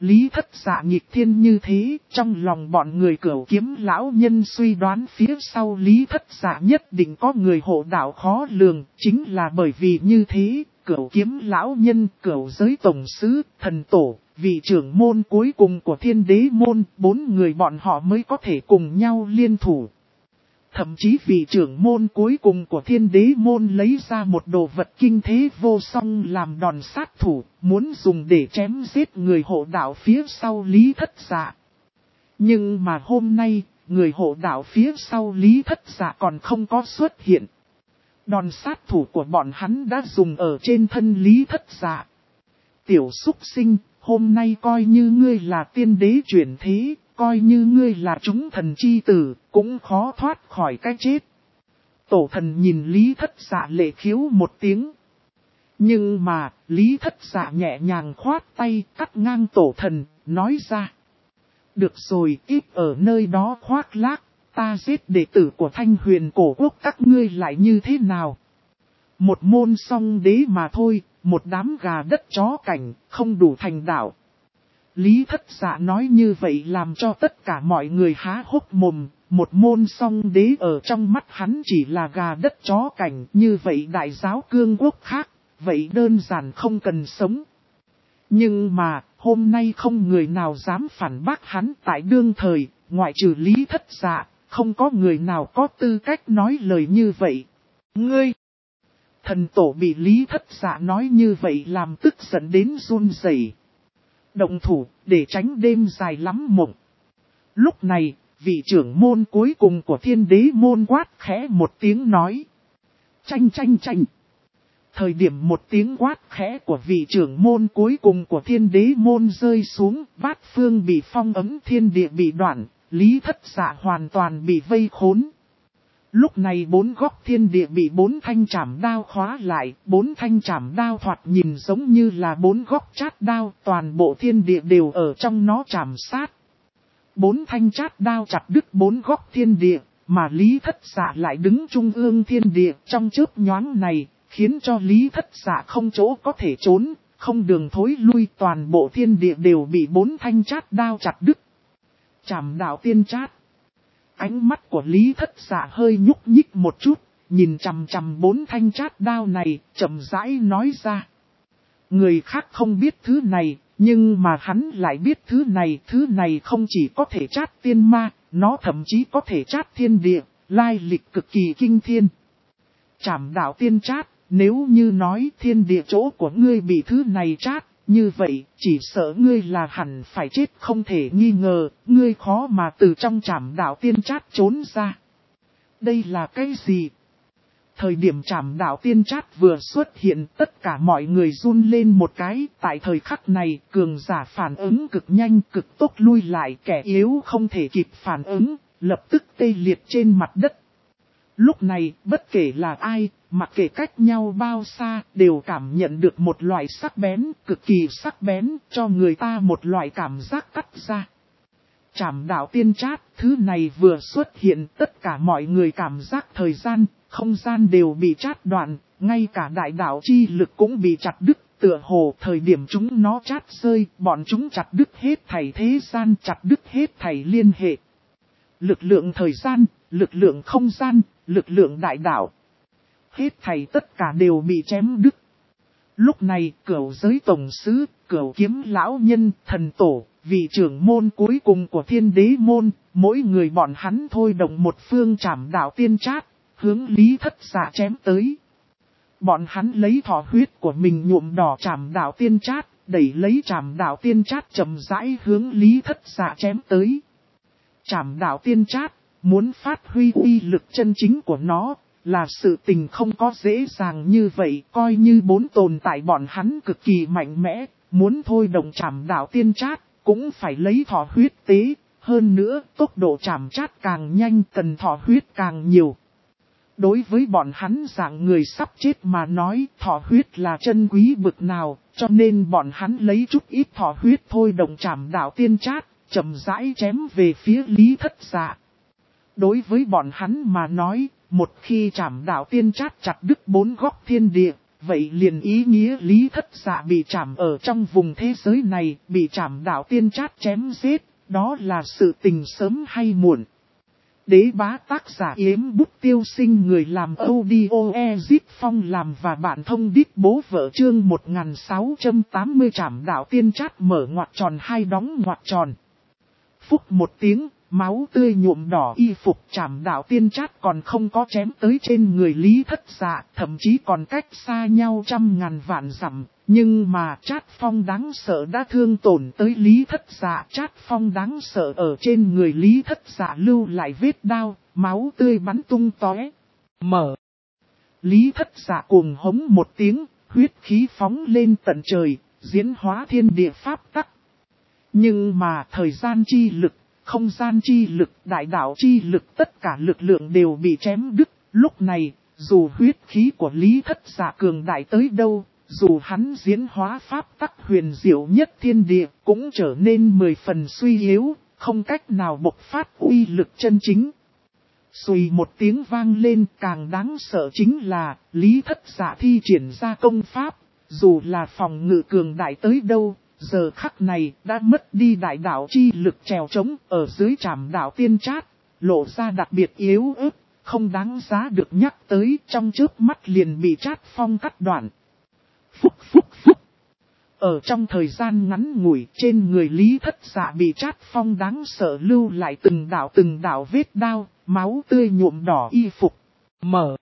Lý Thất Dạ nghịch thiên như thế, trong lòng bọn người Cửu Kiếm lão nhân suy đoán phía sau Lý Thất Dạ nhất định có người hộ đạo khó lường, chính là bởi vì như thế, Cửu Kiếm lão nhân, Cửu Giới tổng sứ, thần tổ, vị trưởng môn cuối cùng của Thiên Đế môn, 4 người bọn họ mới có thể cùng nhau liên thủ. Thậm chí vị trưởng môn cuối cùng của Thiên Đế môn lấy ra một đồ vật kinh thế vô song làm đòn sát thủ, muốn dùng để chém giết người hộ đạo phía sau Lý Thất Dạ. Nhưng mà hôm nay, người hộ đạo phía sau Lý Thất Dạ còn không có xuất hiện. Đòn sát thủ của bọn hắn đã dùng ở trên thân Lý Thất Dạ. Tiểu súc sinh, hôm nay coi như ngươi là tiên đế chuyển thế, coi như ngươi là chúng thần chi tử, cũng khó thoát khỏi cái chết. Tổ thần nhìn Lý Thất Dạ lệ khiếu một tiếng. Nhưng mà, Lý Thất Dạ nhẹ nhàng khoát tay cắt ngang tổ thần, nói ra. Được rồi, ít ở nơi đó khoác lác, ta giết đệ tử của Thanh Huyền cổ quốc các ngươi lại như thế nào? Một môn song đế mà thôi, một đám gà đất chó cảnh, không đủ thành đạo. Lý Thất Dạ nói như vậy làm cho tất cả mọi người há hốc mồm, một môn song đế ở trong mắt hắn chỉ là gà đất chó cảnh, như vậy đại giáo cương quốc khác, vậy đơn giản không cần sống. Nhưng mà, hôm nay không người nào dám phản bác hắn tại đương thời, ngoại trừ Lý Thất Dạ, không có người nào có tư cách nói lời như vậy. Ngươi! Thần tổ bị Lý Thất Dạ nói như vậy làm tức giận đến run rẩy. Động thủ, để tránh đêm dài lắm mộng. Lúc này, vị trưởng môn cuối cùng của Thiên Đế môn quát khẽ một tiếng nói. Chanh chanh chanh. Thời điểm một tiếng quát khẽ của vị trưởng môn cuối cùng của Thiên Đế môn rơi xuống, bát phương bị phong ấm, thiên địa bị đoạn, Lý Thất Dạ hoàn toàn bị vây khốn. Lúc này 4 góc thiên địa bị 4 thanh trảm đao khóa lại, 4 thanh trảm đao thoạt nhìn giống như là 4 góc chát đao, toàn bộ thiên địa đều ở trong nó trảm sát. 4 thanh chát đao chặt đứt 4 góc thiên địa, mà Lý Thất Dạ lại đứng trung ương thiên địa trong chớp nhoáng này, khiến cho Lý Thất Dạ không chỗ có thể trốn, không đường thối lui, toàn bộ thiên địa đều bị 4 thanh chát đao chặt đứt. Trảm đạo tiên chát. Ánh mắt của Lý Thất Dạ hơi nhúc nhích một chút, nhìn chằm chằm 4 thanh chát đao này, chậm rãi nói ra. Người khác không biết thứ này, nhưng mà hắn lại biết thứ này không chỉ có thể chát tiên ma, nó thậm chí có thể chát thiên địa, lai lịch cực kỳ kinh thiên. Trảm đạo tiên chát, nếu như nói thiên địa chỗ của ngươi bị thứ này chát, như vậy, chỉ sợ ngươi là hẳn phải chết không thể nghi ngờ, ngươi khó mà từ trong trảm đạo tiên chát trốn ra. Đây là cái gì? Thời điểm trảm đạo tiên chát vừa xuất hiện, tất cả mọi người run lên một cái, tại thời khắc này, cường giả phản ứng cực nhanh, cực tốc lui lại, kẻ yếu không thể kịp phản ứng, lập tức tê liệt trên mặt đất. Lúc này, bất kể là ai, mặc kệ cách nhau bao xa, đều cảm nhận được một loại sắc bén, cực kỳ sắc bén, cho người ta một loại cảm giác cắt ra. Trảm đạo tiên chát, thứ này vừa xuất hiện, tất cả mọi người cảm giác thời gian, không gian đều bị chát đoạn, ngay cả đại đạo chi lực cũng bị chặt đứt, tựa hồ thời điểm chúng nó chát rơi, bọn chúng chặt đứt hết thảy thế gian, chặt đứt hết thảy liên hệ. Lực lượng thời gian, lực lượng không gian, lực lượng đại đạo. Hết thảy tất cả đều bị chém đứt. Lúc này, Cửu Giới tổng sứ, Cửu Kiếm lão nhân, thần tổ, vị trưởng môn cuối cùng của Thiên Đế môn, mỗi người bọn hắn thôi động một phương trảm đạo tiên chát, hướng Lý Thất Dạ chém tới. Bọn hắn lấy thọ huyết của mình nhuộm đỏ trảm đạo tiên chát, đẩy lấy trảm đạo tiên chát chậm rãi hướng Lý Thất Dạ chém tới. Trảm đạo tiên chát, muốn phát huy uy lực chân chính của nó, là sự tình không có dễ dàng như vậy, coi như 4 tồn tại bọn hắn cực kỳ mạnh mẽ, muốn thôi động trảm đạo tiên chát, cũng phải lấy thọ huyết tế, hơn nữa tốc độ trảm chát càng nhanh cần thọ huyết càng nhiều. Đối với bọn hắn dạng người sắp chết mà nói thọ huyết là chân quý bực nào, cho nên bọn hắn lấy chút ít thọ huyết thôi động trảm đạo tiên chát, chậm rãi chém về phía Lý Thất Dạ. Đối với bọn hắn mà nói, một khi trảm đạo tiên chát chặt đứt 4 góc thiên địa, vậy liền ý nghĩa Lý Thất Dạ bị trảm ở trong vùng thế giới này, bị trảm đạo tiên Trát chém giết, đó là sự tình sớm hay muộn. Đế bá tác giả Yếm Bút Tiêu Sinh, người làm audio Ezip Phong làm và bạn thông đít bố vợ, chương 1680 trảm đạo tiên Trát mở ngoặc tròn hai đóng ngoặc tròn. Phúc một tiếng, máu tươi nhuộm đỏ y phục trảm đạo tiên Trát còn không có chém tới trên người Lý Thất Dạ, thậm chí còn cách xa nhau trăm ngàn vạn dặm. Nhưng mà Trát Phong đáng sợ đã thương tổn tới Lý Thất Dạ. Trát Phong đáng sợ ở trên người Lý Thất Dạ lưu lại vết đao, máu tươi bắn tung tóe. Mở. Lý Thất Dạ cuồng hống một tiếng, huyết khí phóng lên tận trời, diễn hóa thiên địa pháp tắc. Nhưng mà thời gian chi lực, không gian chi lực, đại đạo chi lực, tất cả lực lượng đều bị chém đứt. Lúc này, dù huyết khí của Lý Thất Dạ cường đại tới đâu, dù hắn diễn hóa pháp tắc huyền diệu nhất thiên địa, cũng trở nên 10 phần suy yếu, không cách nào bộc phát uy lực chân chính. Xùy một tiếng vang lên, càng đáng sợ chính là, Lý Thất Dạ thi triển ra công pháp, dù là phòng ngự cường đại tới đâu, giờ khắc này đã mất đi đại đạo chi lực trèo trống, ở dưới trảm đạo tiên Trát, lộ ra đặc biệt yếu ớt, không đáng giá được nhắc tới, trong chớp mắt liền bị Trát Phong cắt đoạn. Phúc phúc phúc. Ở trong thời gian ngắn ngủi, trên người Lý Thất Dạ bị Trát Phong đáng sợ lưu lại từng đạo vết đao, máu tươi nhuộm đỏ y phục. Mở.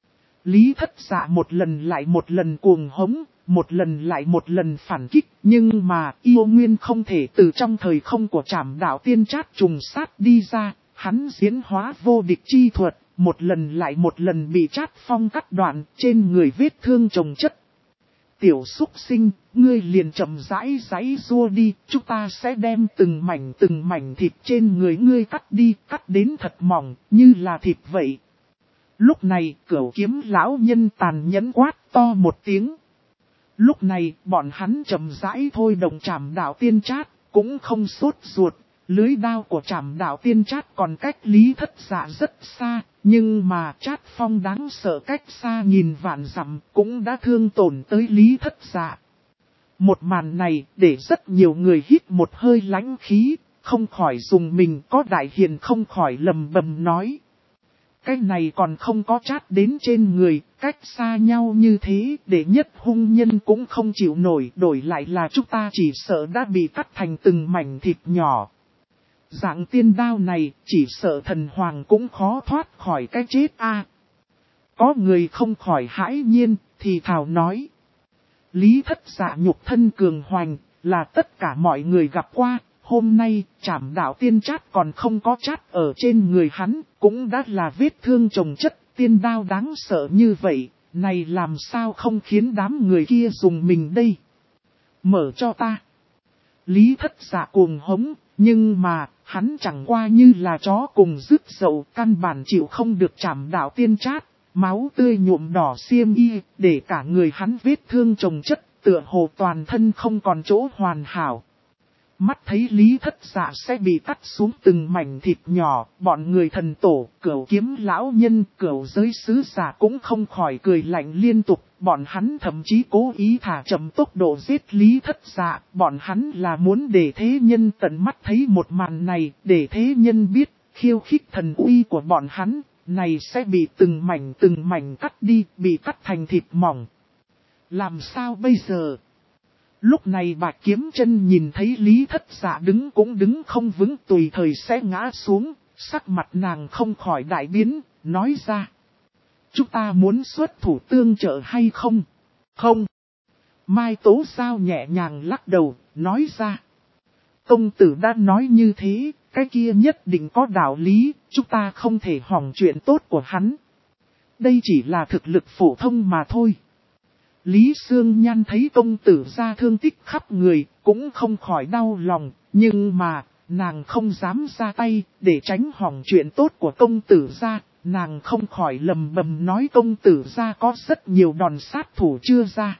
Lý Thất Dạ một lần lại một lần cuồng hống, một lần lại một lần phản kích, nhưng mà yêu nguyên không thể từ trong thời không của trảm đạo tiên Trát trùng sát đi ra, hắn diễn hóa vô địch chi thuật, một lần lại một lần bị Trát Phong cắt đoạn, trên người vết thương chồng chất. Tiểu xúc sinh, ngươi liền chậm rãi giãy rua đi, chúng ta sẽ đem từng mảnh thịt trên người ngươi cắt đi, cắt đến thật mỏng, như là thịt vậy. Lúc này, Cửu Kiếm lão nhân tàn nhẫn quát to một tiếng. Lúc này, bọn hắn chậm rãi thôi động trảm đạo tiên Trát, cũng không sốt ruột. Lưới đao của trảm đạo tiên Trát còn cách Lý Thất Dạ rất xa, nhưng mà Trát Phong đáng sợ cách xa nghìn vạn dặm cũng đã thương tổn tới Lý Thất Dạ. Một màn này để rất nhiều người hít một hơi lãnh khí, không khỏi dùng mình, có đại hiền không khỏi lầm bầm nói. Cái này còn không có Trát đến trên người, cách xa nhau như thế, để nhất hung nhân cũng không chịu nổi, đổi lại là chúng ta chỉ sợ đã bị cắt thành từng mảnh thịt nhỏ. Dạng tiên đao này, chỉ sợ thần hoàng cũng khó thoát khỏi cái chết a. Có người không khỏi hãi nhiên, thì thào nói. Lý Thất Dạ nhục thân cường hoành, là tất cả mọi người gặp qua. Hôm nay, trảm đạo tiên Trát còn không có Trát ở trên người hắn, cũng đã là vết thương chồng chất, tiên đao đáng sợ như vậy, này làm sao không khiến đám người kia dùng mình đây? Mở cho ta. Lý Thất Dạ cuồng hống, nhưng mà, hắn chẳng qua như là chó cùng rứt dậu, căn bản chịu không được trảm đạo tiên Trát, máu tươi nhuộm đỏ xiêm y, để cả người hắn vết thương chồng chất, tựa hồ toàn thân không còn chỗ hoàn hảo. Mắt thấy Lý Thất Dạ sẽ bị cắt xuống từng mảnh thịt nhỏ, bọn người thần tổ, Cửu Kiếm lão nhân, Cửu giới sứ giả cũng không khỏi cười lạnh liên tục, bọn hắn thậm chí cố ý thả chậm tốc độ giết Lý Thất Dạ, bọn hắn là muốn để thế nhân tận mắt thấy một màn này, để thế nhân biết, khiêu khích thần uy của bọn hắn, này sẽ bị từng mảnh cắt đi, bị cắt thành thịt mỏng. Làm sao bây giờ? Lúc này Bạch Kiếm Chân nhìn thấy Lý Thất Dạ đứng cũng đứng không vững, tùy thời sẽ ngã xuống, sắc mặt nàng không khỏi đại biến, nói ra. Chúng ta muốn xuất thủ tương trợ hay không? Không. Mai Tố Giao nhẹ nhàng lắc đầu, nói ra. Công tử đã nói như thế, cái kia nhất định có đạo lý, chúng ta không thể hỏng chuyện tốt của hắn. Đây chỉ là thực lực phổ thông mà thôi. Lý Sương Nhan thấy công tử ra thương tích khắp người, cũng không khỏi đau lòng, nhưng mà, nàng không dám ra tay, để tránh hỏng chuyện tốt của công tử ra, nàng không khỏi lầm bầm nói công tử ra có rất nhiều đòn sát thủ chưa ra.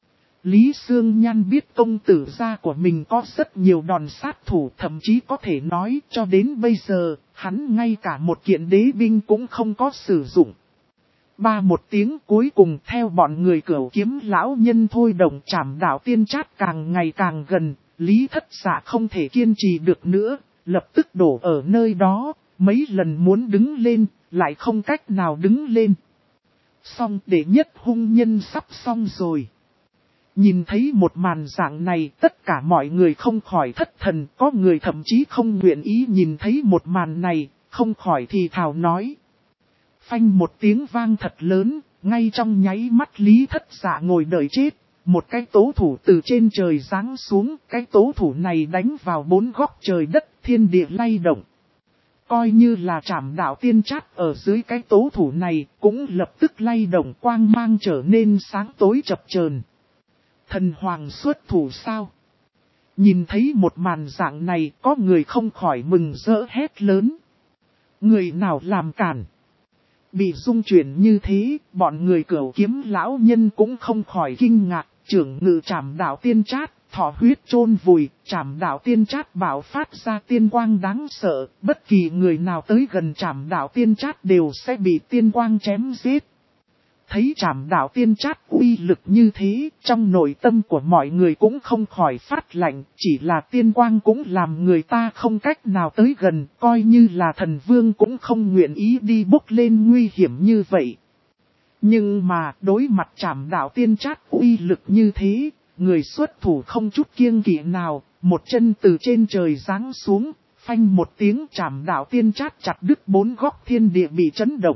Lý Sương Nhan biết công tử gia của mình có rất nhiều đòn sát thủ, thậm chí có thể nói cho đến bây giờ, hắn ngay cả một kiện đế binh cũng không có sử dụng. Ba một tiếng cuối cùng theo bọn người Cửu Kiếm lão nhân thôi động Trảm Đạo Tiên Trát càng ngày càng gần, Lý Thất Dạ không thể kiên trì được nữa, lập tức đổ ở nơi đó, mấy lần muốn đứng lên, lại không cách nào đứng lên. Xong đệ nhất hung nhân sắp xong rồi. Nhìn thấy một màn dạng này, tất cả mọi người không khỏi thất thần, có người thậm chí không nguyện ý nhìn thấy một màn này, không khỏi thì thào nói. Phanh một tiếng vang thật lớn, ngay trong nháy mắt Lý Thất Dạ ngồi đợi chết, một cái tố thủ từ trên trời giáng xuống, cái tố thủ này đánh vào bốn góc trời đất, thiên địa lay động. Coi như là Trảm Đạo Tiên Trát ở dưới cái tố thủ này, cũng lập tức lay động, quang mang trở nên sáng tối chập chờn. Thần hoàng xuất thủ sao? Nhìn thấy một màn dạng này, có người không khỏi mừng rỡ hét lớn. Người nào làm cản? Bị rung chuyển như thế, bọn người Cửu Kiếm lão nhân cũng không khỏi kinh ngạc, trưởng ngự Trảm Đạo Tiên Trát, thọ huyết chôn vùi, Trảm Đạo Tiên Trát bạo phát ra tiên quang đáng sợ, bất kỳ người nào tới gần Trảm Đạo Tiên Trát đều sẽ bị tiên quang chém giết. Thấy Trảm Đạo Tiên Trát uy lực như thế, trong nội tâm của mọi người cũng không khỏi phát lạnh, chỉ là tiên quang cũng làm người ta không cách nào tới gần, coi như là thần vương cũng không nguyện ý đi bốc lên nguy hiểm như vậy. Nhưng mà đối mặt Trảm Đạo Tiên Trát uy lực như thế, người xuất thủ không chút kiêng kỵ nào, một chân từ trên trời giáng xuống, phanh một tiếng Trảm Đạo Tiên Trát chặt đứt bốn góc thiên địa bị chấn động.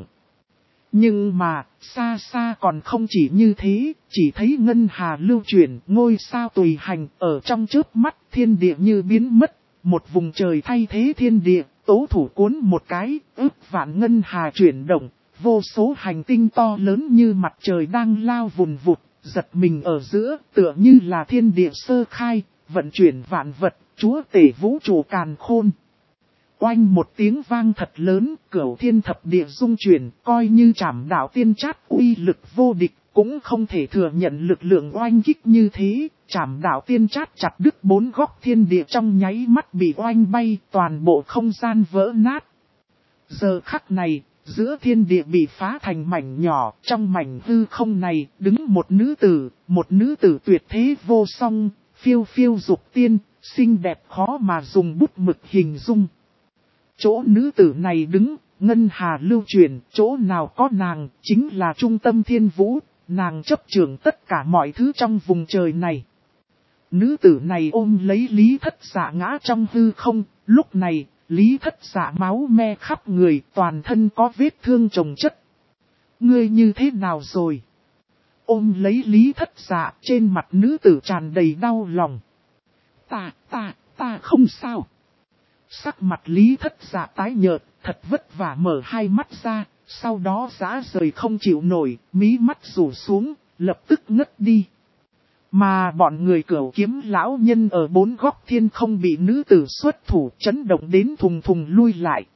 Nhưng mà, xa xa còn không chỉ như thế, chỉ thấy ngân hà lưu chuyển, ngôi sao tùy hành, ở trong chớp mắt thiên địa như biến mất, một vùng trời thay thế thiên địa, tố thủ cuốn một cái, ước vạn ngân hà chuyển động, vô số hành tinh to lớn như mặt trời đang lao vùn vụt, giật mình ở giữa, tựa như là thiên địa sơ khai, vận chuyển vạn vật, chúa tể vũ trụ càn khôn. Oanh một tiếng vang thật lớn, Cửu Thiên Thập Địa rung chuyển, coi như Trảm Đạo Tiên Trát uy lực vô địch, cũng không thể thừa nhận lực lượng oanh kích như thế. Trảm Đạo Tiên Trát chặt đứt bốn góc thiên địa trong nháy mắt bị oanh bay, toàn bộ không gian vỡ nát. Giờ khắc này, giữa thiên địa bị phá thành mảnh nhỏ, trong mảnh hư không này, đứng một nữ tử tuyệt thế vô song, phiêu phiêu dục tiên, xinh đẹp khó mà dùng bút mực hình dung. Chỗ nữ tử này đứng, ngân hà lưu truyền, chỗ nào có nàng, chính là trung tâm thiên vũ, nàng chấp trưởng tất cả mọi thứ trong vùng trời này. Nữ tử này ôm lấy Lý Thất Dạ ngã trong hư không, lúc này, Lý Thất Dạ máu me khắp người, toàn thân có vết thương chồng chất. Ngươi như thế nào rồi? Ôm lấy Lý Thất Dạ, trên mặt nữ tử tràn đầy đau lòng. Ta không sao. Sắc mặt Lý Thất Dạ tái nhợt, thật vất vả mở hai mắt ra, sau đó rã rời không chịu nổi, mí mắt rủ xuống, lập tức ngất đi. Mà bọn người Cửu Kiếm lão nhân ở bốn góc thiên không bị nữ tử xuất thủ chấn động đến thùng thùng lui lại.